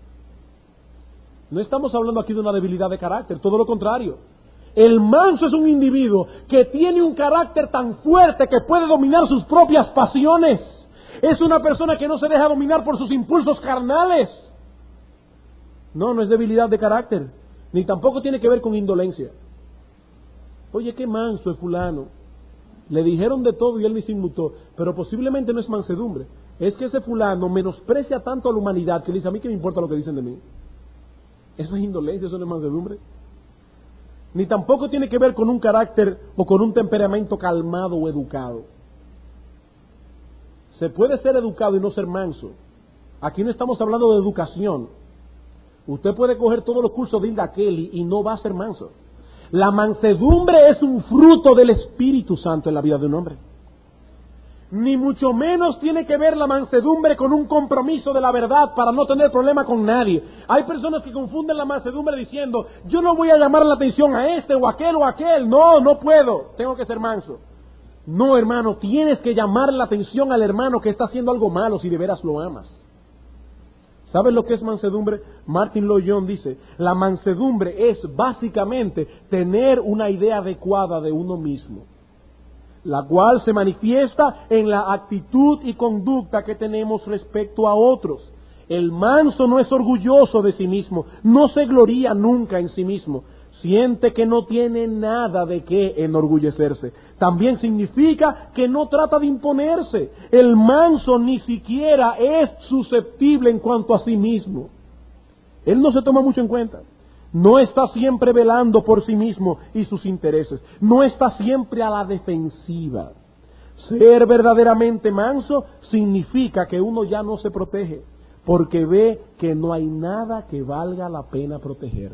No estamos hablando aquí de una debilidad de carácter, todo lo contrario. El manso es un individuo que tiene un carácter tan fuerte que puede dominar sus propias pasiones. Es una persona que no se deja dominar por sus impulsos carnales. No, no es debilidad de carácter, ni tampoco tiene que ver con indolencia. Oye, qué manso es fulano. Le dijeron de todo y él ni se inmutó, pero posiblemente no es mansedumbre. Es que ese fulano menosprecia tanto a la humanidad que le dice: a mí qué me importa lo que dicen de mí. Eso es indolencia, eso no es mansedumbre. Ni tampoco tiene que ver con un carácter o con un temperamento calmado o educado. Se puede ser educado y no ser manso. Aquí no estamos hablando de educación. Usted puede coger todos los cursos de Hilda Kelly y no va a ser manso. La mansedumbre es un fruto del Espíritu Santo en la vida de un hombre. Ni mucho menos tiene que ver la mansedumbre con un compromiso de la verdad para no tener problema con nadie. Hay personas que confunden la mansedumbre diciendo: yo no voy a llamar la atención a este o aquel o aquel. No, no puedo, tengo que ser manso. No, hermano, tienes que llamar la atención al hermano que está haciendo algo malo si de veras lo amas. ¿Sabes lo que es mansedumbre? Martin Lloyd-Jones dice: la mansedumbre es básicamente tener una idea adecuada de uno mismo, la cual se manifiesta en la actitud y conducta que tenemos respecto a otros. El manso no es orgulloso de sí mismo, no se gloría nunca en sí mismo, siente que no tiene nada de qué enorgullecerse. También significa que no trata de imponerse. El manso ni siquiera es susceptible en cuanto a sí mismo. Él no se toma mucho en cuenta. No está siempre velando por sí mismo y sus intereses. No está siempre a la defensiva. Ser verdaderamente manso significa que uno ya no se protege, porque ve que no hay nada que valga la pena proteger.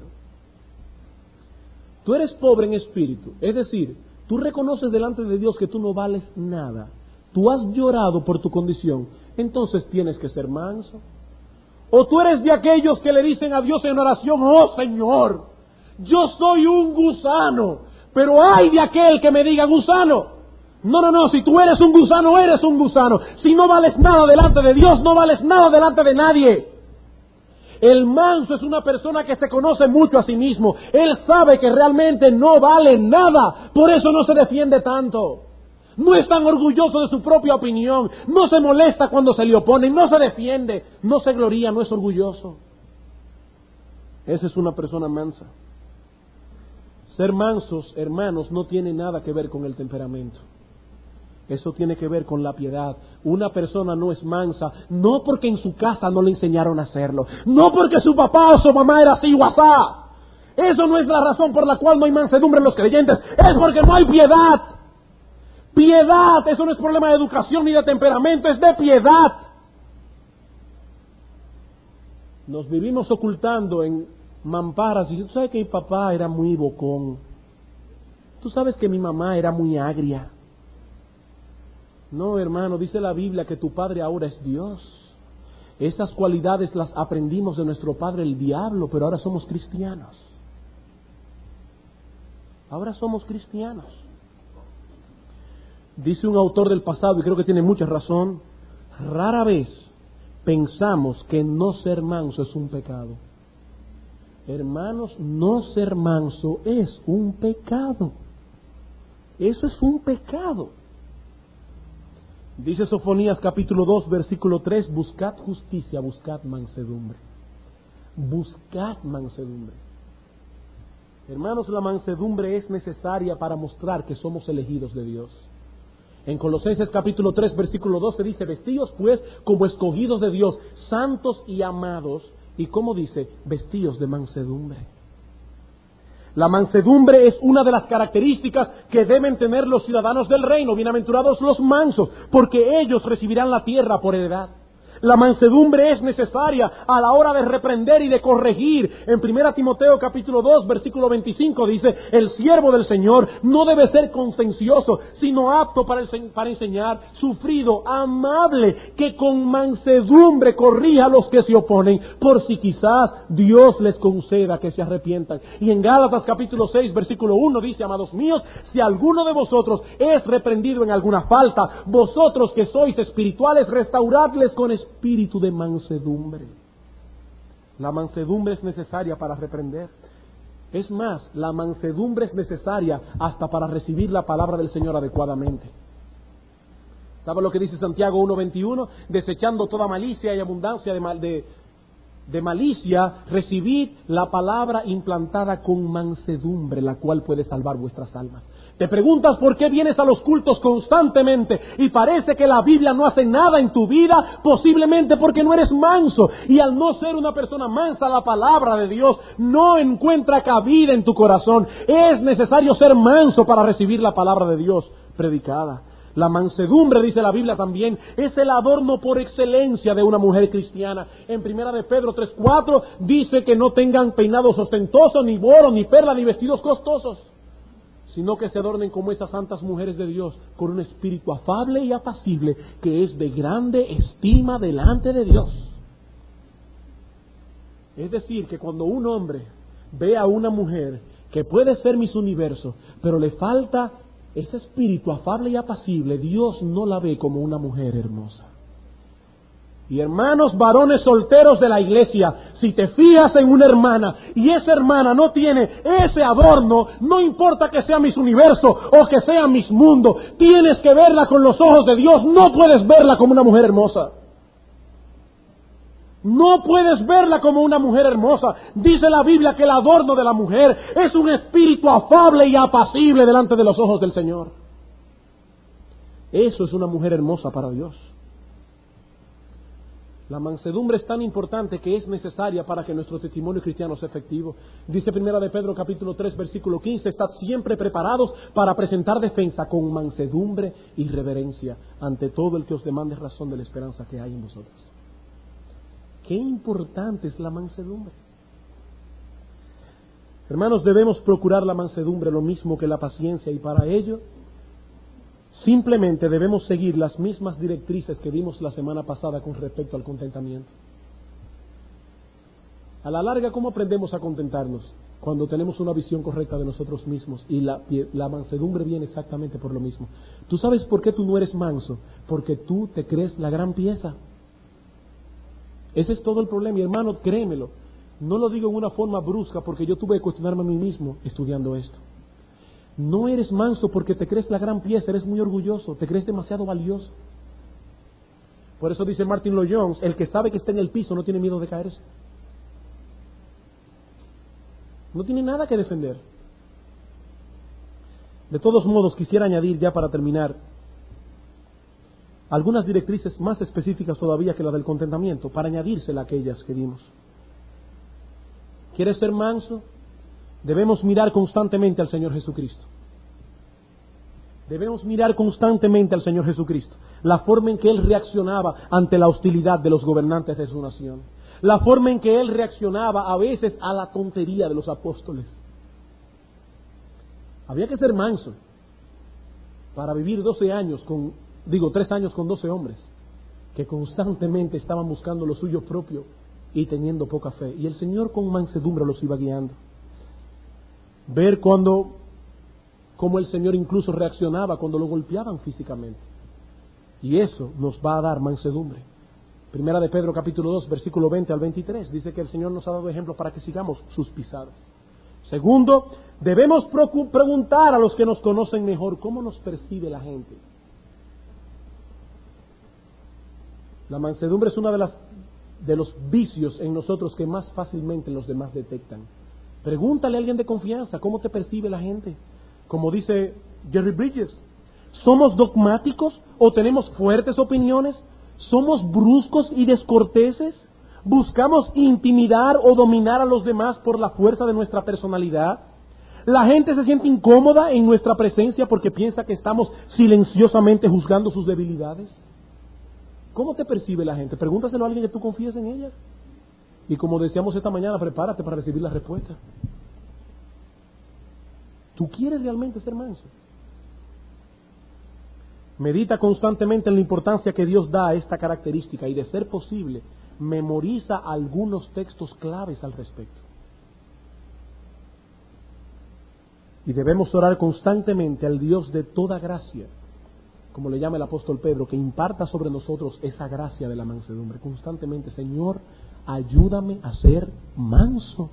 Tú eres pobre en espíritu, es decir, tú reconoces delante de Dios que tú no vales nada. Tú has llorado por tu condición, entonces tienes que ser manso. O tú eres de aquellos que le dicen a Dios en oración: oh Señor, yo soy un gusano, pero ay de aquel que me diga gusano. No, no, no, si tú eres un gusano, eres un gusano. Si no vales nada delante de Dios, no vales nada delante de nadie. El manso es una persona que se conoce mucho a sí mismo. Él sabe que realmente no vale nada, por eso no se defiende tanto. No es tan orgulloso de su propia opinión, no se molesta cuando se le oponen, no se defiende, no se gloría, no es orgulloso. Esa es una persona mansa. Ser mansos, hermanos, no tiene nada que ver con el temperamento. Eso tiene que ver con la piedad. Una persona no es mansa, no porque en su casa no le enseñaron a hacerlo, no porque su papá o su mamá era así o asá. Eso no es la razón por la cual no hay mansedumbre en los creyentes, es porque no hay piedad. Piedad, eso no es problema de educación ni de temperamento, es de piedad. Nos vivimos ocultando en mamparas y tú sabes que mi papá era muy bocón. Tú sabes que mi mamá era muy agria. No, hermano, dice la Biblia que tu padre ahora es Dios. Esas cualidades las aprendimos de nuestro padre el diablo, pero ahora somos cristianos. Ahora somos cristianos. Dice un autor del pasado, y creo que tiene mucha razón, rara vez pensamos que no ser manso es un pecado. Hermanos, no ser manso es un pecado. Eso es un pecado. Dice Sofonías capítulo dos, versículo tres, buscad justicia, buscad mansedumbre. Buscad mansedumbre. Hermanos, la mansedumbre es necesaria para mostrar que somos elegidos de Dios. En Colosenses capítulo tres, versículo doce dice: vestíos pues como escogidos de Dios, santos y amados. Y como dice, vestíos de mansedumbre. La mansedumbre es una de las características que deben tener los ciudadanos del reino. Bienaventurados los mansos, porque ellos recibirán la tierra por heredad. La mansedumbre es necesaria a la hora de reprender y de corregir. En primera Timoteo capítulo dos, versículo veinticinco dice: el siervo del Señor no debe ser contencioso, sino apto para, el, para enseñar, sufrido, amable, que con mansedumbre corrija a los que se oponen, por si quizás Dios les conceda que se arrepientan. Y en Gálatas capítulo seis, versículo uno dice: amados míos, si alguno de vosotros es reprendido en alguna falta, vosotros que sois espirituales, restauradles con espíritu espíritu de mansedumbre. La mansedumbre es necesaria para reprender. Es más, la mansedumbre es necesaria hasta para recibir la palabra del Señor adecuadamente. ¿Sabe lo que dice Santiago uno veintiuno? Desechando toda malicia y abundancia de, mal, de, de malicia, recibid la palabra implantada con mansedumbre, la cual puede salvar vuestras almas. Te preguntas por qué vienes a los cultos constantemente y parece que la Biblia no hace nada en tu vida, posiblemente porque no eres manso. Y al no ser una persona mansa, la palabra de Dios no encuentra cabida en tu corazón. Es necesario ser manso para recibir la palabra de Dios predicada. La mansedumbre, dice la Biblia también, es el adorno por excelencia de una mujer cristiana. En primera de Pedro tres cuatro dice que no tengan peinados ostentosos, ni oro, ni perla, ni vestidos costosos, sino que se adornen como esas santas mujeres de Dios, con un espíritu afable y apacible, que es de grande estima delante de Dios. Es decir, que cuando un hombre ve a una mujer que puede ser Miss Universo, pero le falta ese espíritu afable y apacible, Dios no la ve como una mujer hermosa. Y hermanos varones solteros de la iglesia, si te fijas en una hermana y esa hermana no tiene ese adorno, no importa que sea Miss Universo o que sea Miss Mundo, tienes que verla con los ojos de Dios, no puedes verla como una mujer hermosa. No puedes verla como una mujer hermosa. Dice la Biblia que el adorno de la mujer es un espíritu afable y apacible delante de los ojos del Señor. Eso es una mujer hermosa para Dios. La mansedumbre es tan importante que es necesaria para que nuestro testimonio cristiano sea efectivo. Dice Primera de Pedro capítulo tres versículo quince, estad siempre preparados para presentar defensa con mansedumbre y reverencia ante todo el que os demande razón de la esperanza que hay en vosotros. Qué importante es la mansedumbre. Hermanos, debemos procurar la mansedumbre lo mismo que la paciencia, y para ello simplemente debemos seguir las mismas directrices que dimos la semana pasada con respecto al contentamiento. A la larga, ¿cómo aprendemos a contentarnos? Cuando tenemos una visión correcta de nosotros mismos, y la, la mansedumbre viene exactamente por lo mismo. ¿Tú sabes por qué tú no eres manso? Porque tú te crees la gran pieza. Ese es todo el problema, y hermano, créemelo. No lo digo en una forma brusca, porque yo tuve que cuestionarme a mí mismo estudiando esto. No eres manso porque te crees la gran pieza, eres muy orgulloso, te crees demasiado valioso. Por eso dice Martin Lloyd-Jones, el que sabe que está en el piso no tiene miedo de caerse. No tiene nada que defender. De todos modos, quisiera añadir ya para terminar algunas directrices más específicas todavía que la del contentamiento, para añadírsela a aquellas que dimos. ¿Quieres ser manso? Debemos mirar constantemente al Señor Jesucristo. Debemos mirar constantemente al Señor Jesucristo. La forma en que Él reaccionaba ante la hostilidad de los gobernantes de su nación. La forma en que Él reaccionaba a veces a la tontería de los apóstoles. Había que ser manso para vivir doce años con, digo, tres años con doce hombres que constantemente estaban buscando lo suyo propio y teniendo poca fe. Y el Señor con mansedumbre los iba guiando. Ver cuando, cómo el Señor incluso reaccionaba cuando lo golpeaban físicamente. Y eso nos va a dar mansedumbre. Primera de Pedro capítulo dos, versículo veinte al veintitrés, dice que el Señor nos ha dado ejemplos para que sigamos sus pisadas. Segundo, debemos preguntar a los que nos conocen mejor, ¿cómo nos percibe la gente? La mansedumbre es uno de, las, de los vicios en nosotros que más fácilmente los demás detectan. Pregúntale a alguien de confianza, ¿cómo te percibe la gente? Como dice Jerry Bridges, ¿somos dogmáticos o tenemos fuertes opiniones? ¿Somos bruscos y descorteses? ¿Buscamos intimidar o dominar a los demás por la fuerza de nuestra personalidad? ¿La gente se siente incómoda en nuestra presencia porque piensa que estamos silenciosamente juzgando sus debilidades? ¿Cómo te percibe la gente? Pregúntaselo a alguien que tú confíes en ella. Y como decíamos esta mañana, prepárate para recibir la respuesta. ¿Tú quieres realmente ser manso? Medita constantemente en la importancia que Dios da a esta característica y, de ser posible, memoriza algunos textos claves al respecto. Y debemos orar constantemente al Dios de toda gracia, como le llama el apóstol Pedro, que imparta sobre nosotros esa gracia de la mansedumbre. Constantemente, Señor, ayúdame a ser manso.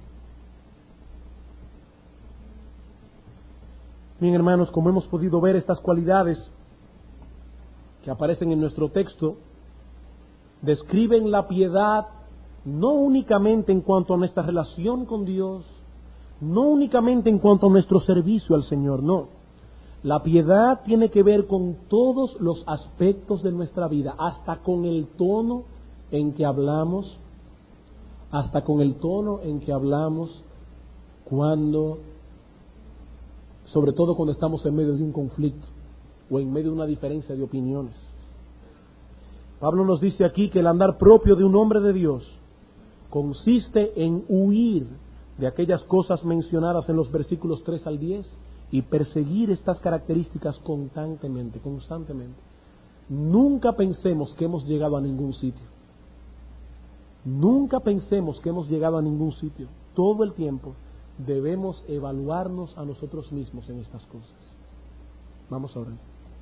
Bien, hermanos, como hemos podido ver, estas cualidades que aparecen en nuestro texto describen la piedad no únicamente en cuanto a nuestra relación con Dios, no únicamente en cuanto a nuestro servicio al Señor, no. La piedad tiene que ver con todos los aspectos de nuestra vida, hasta con el tono en que hablamos, hasta con el tono en que hablamos cuando, sobre todo cuando estamos en medio de un conflicto o en medio de una diferencia de opiniones. Pablo nos dice aquí que el andar propio de un hombre de Dios consiste en huir de aquellas cosas mencionadas en los versículos tres al diez y perseguir estas características constantemente, constantemente. Nunca pensemos que hemos llegado a ningún sitio. Nunca pensemos que hemos llegado a ningún sitio. Todo el tiempo debemos evaluarnos a nosotros mismos en estas cosas. Vamos a orar.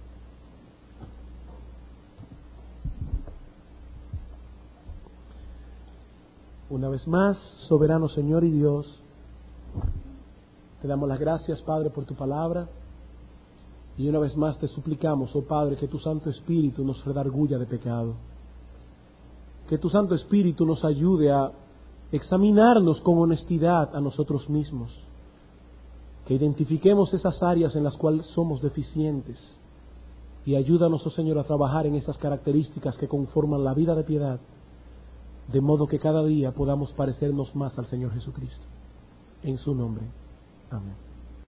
Una vez más, soberano Señor y Dios, te damos las gracias, Padre, por tu palabra. Y una vez más te suplicamos, oh Padre, que tu Santo Espíritu nos redarguya de pecado. Que tu Santo Espíritu nos ayude a examinarnos con honestidad a nosotros mismos. Que identifiquemos esas áreas en las cuales somos deficientes. Y ayúdanos, oh Señor, a trabajar en esas características que conforman la vida de piedad, de modo que cada día podamos parecernos más al Señor Jesucristo. En su nombre. Amén.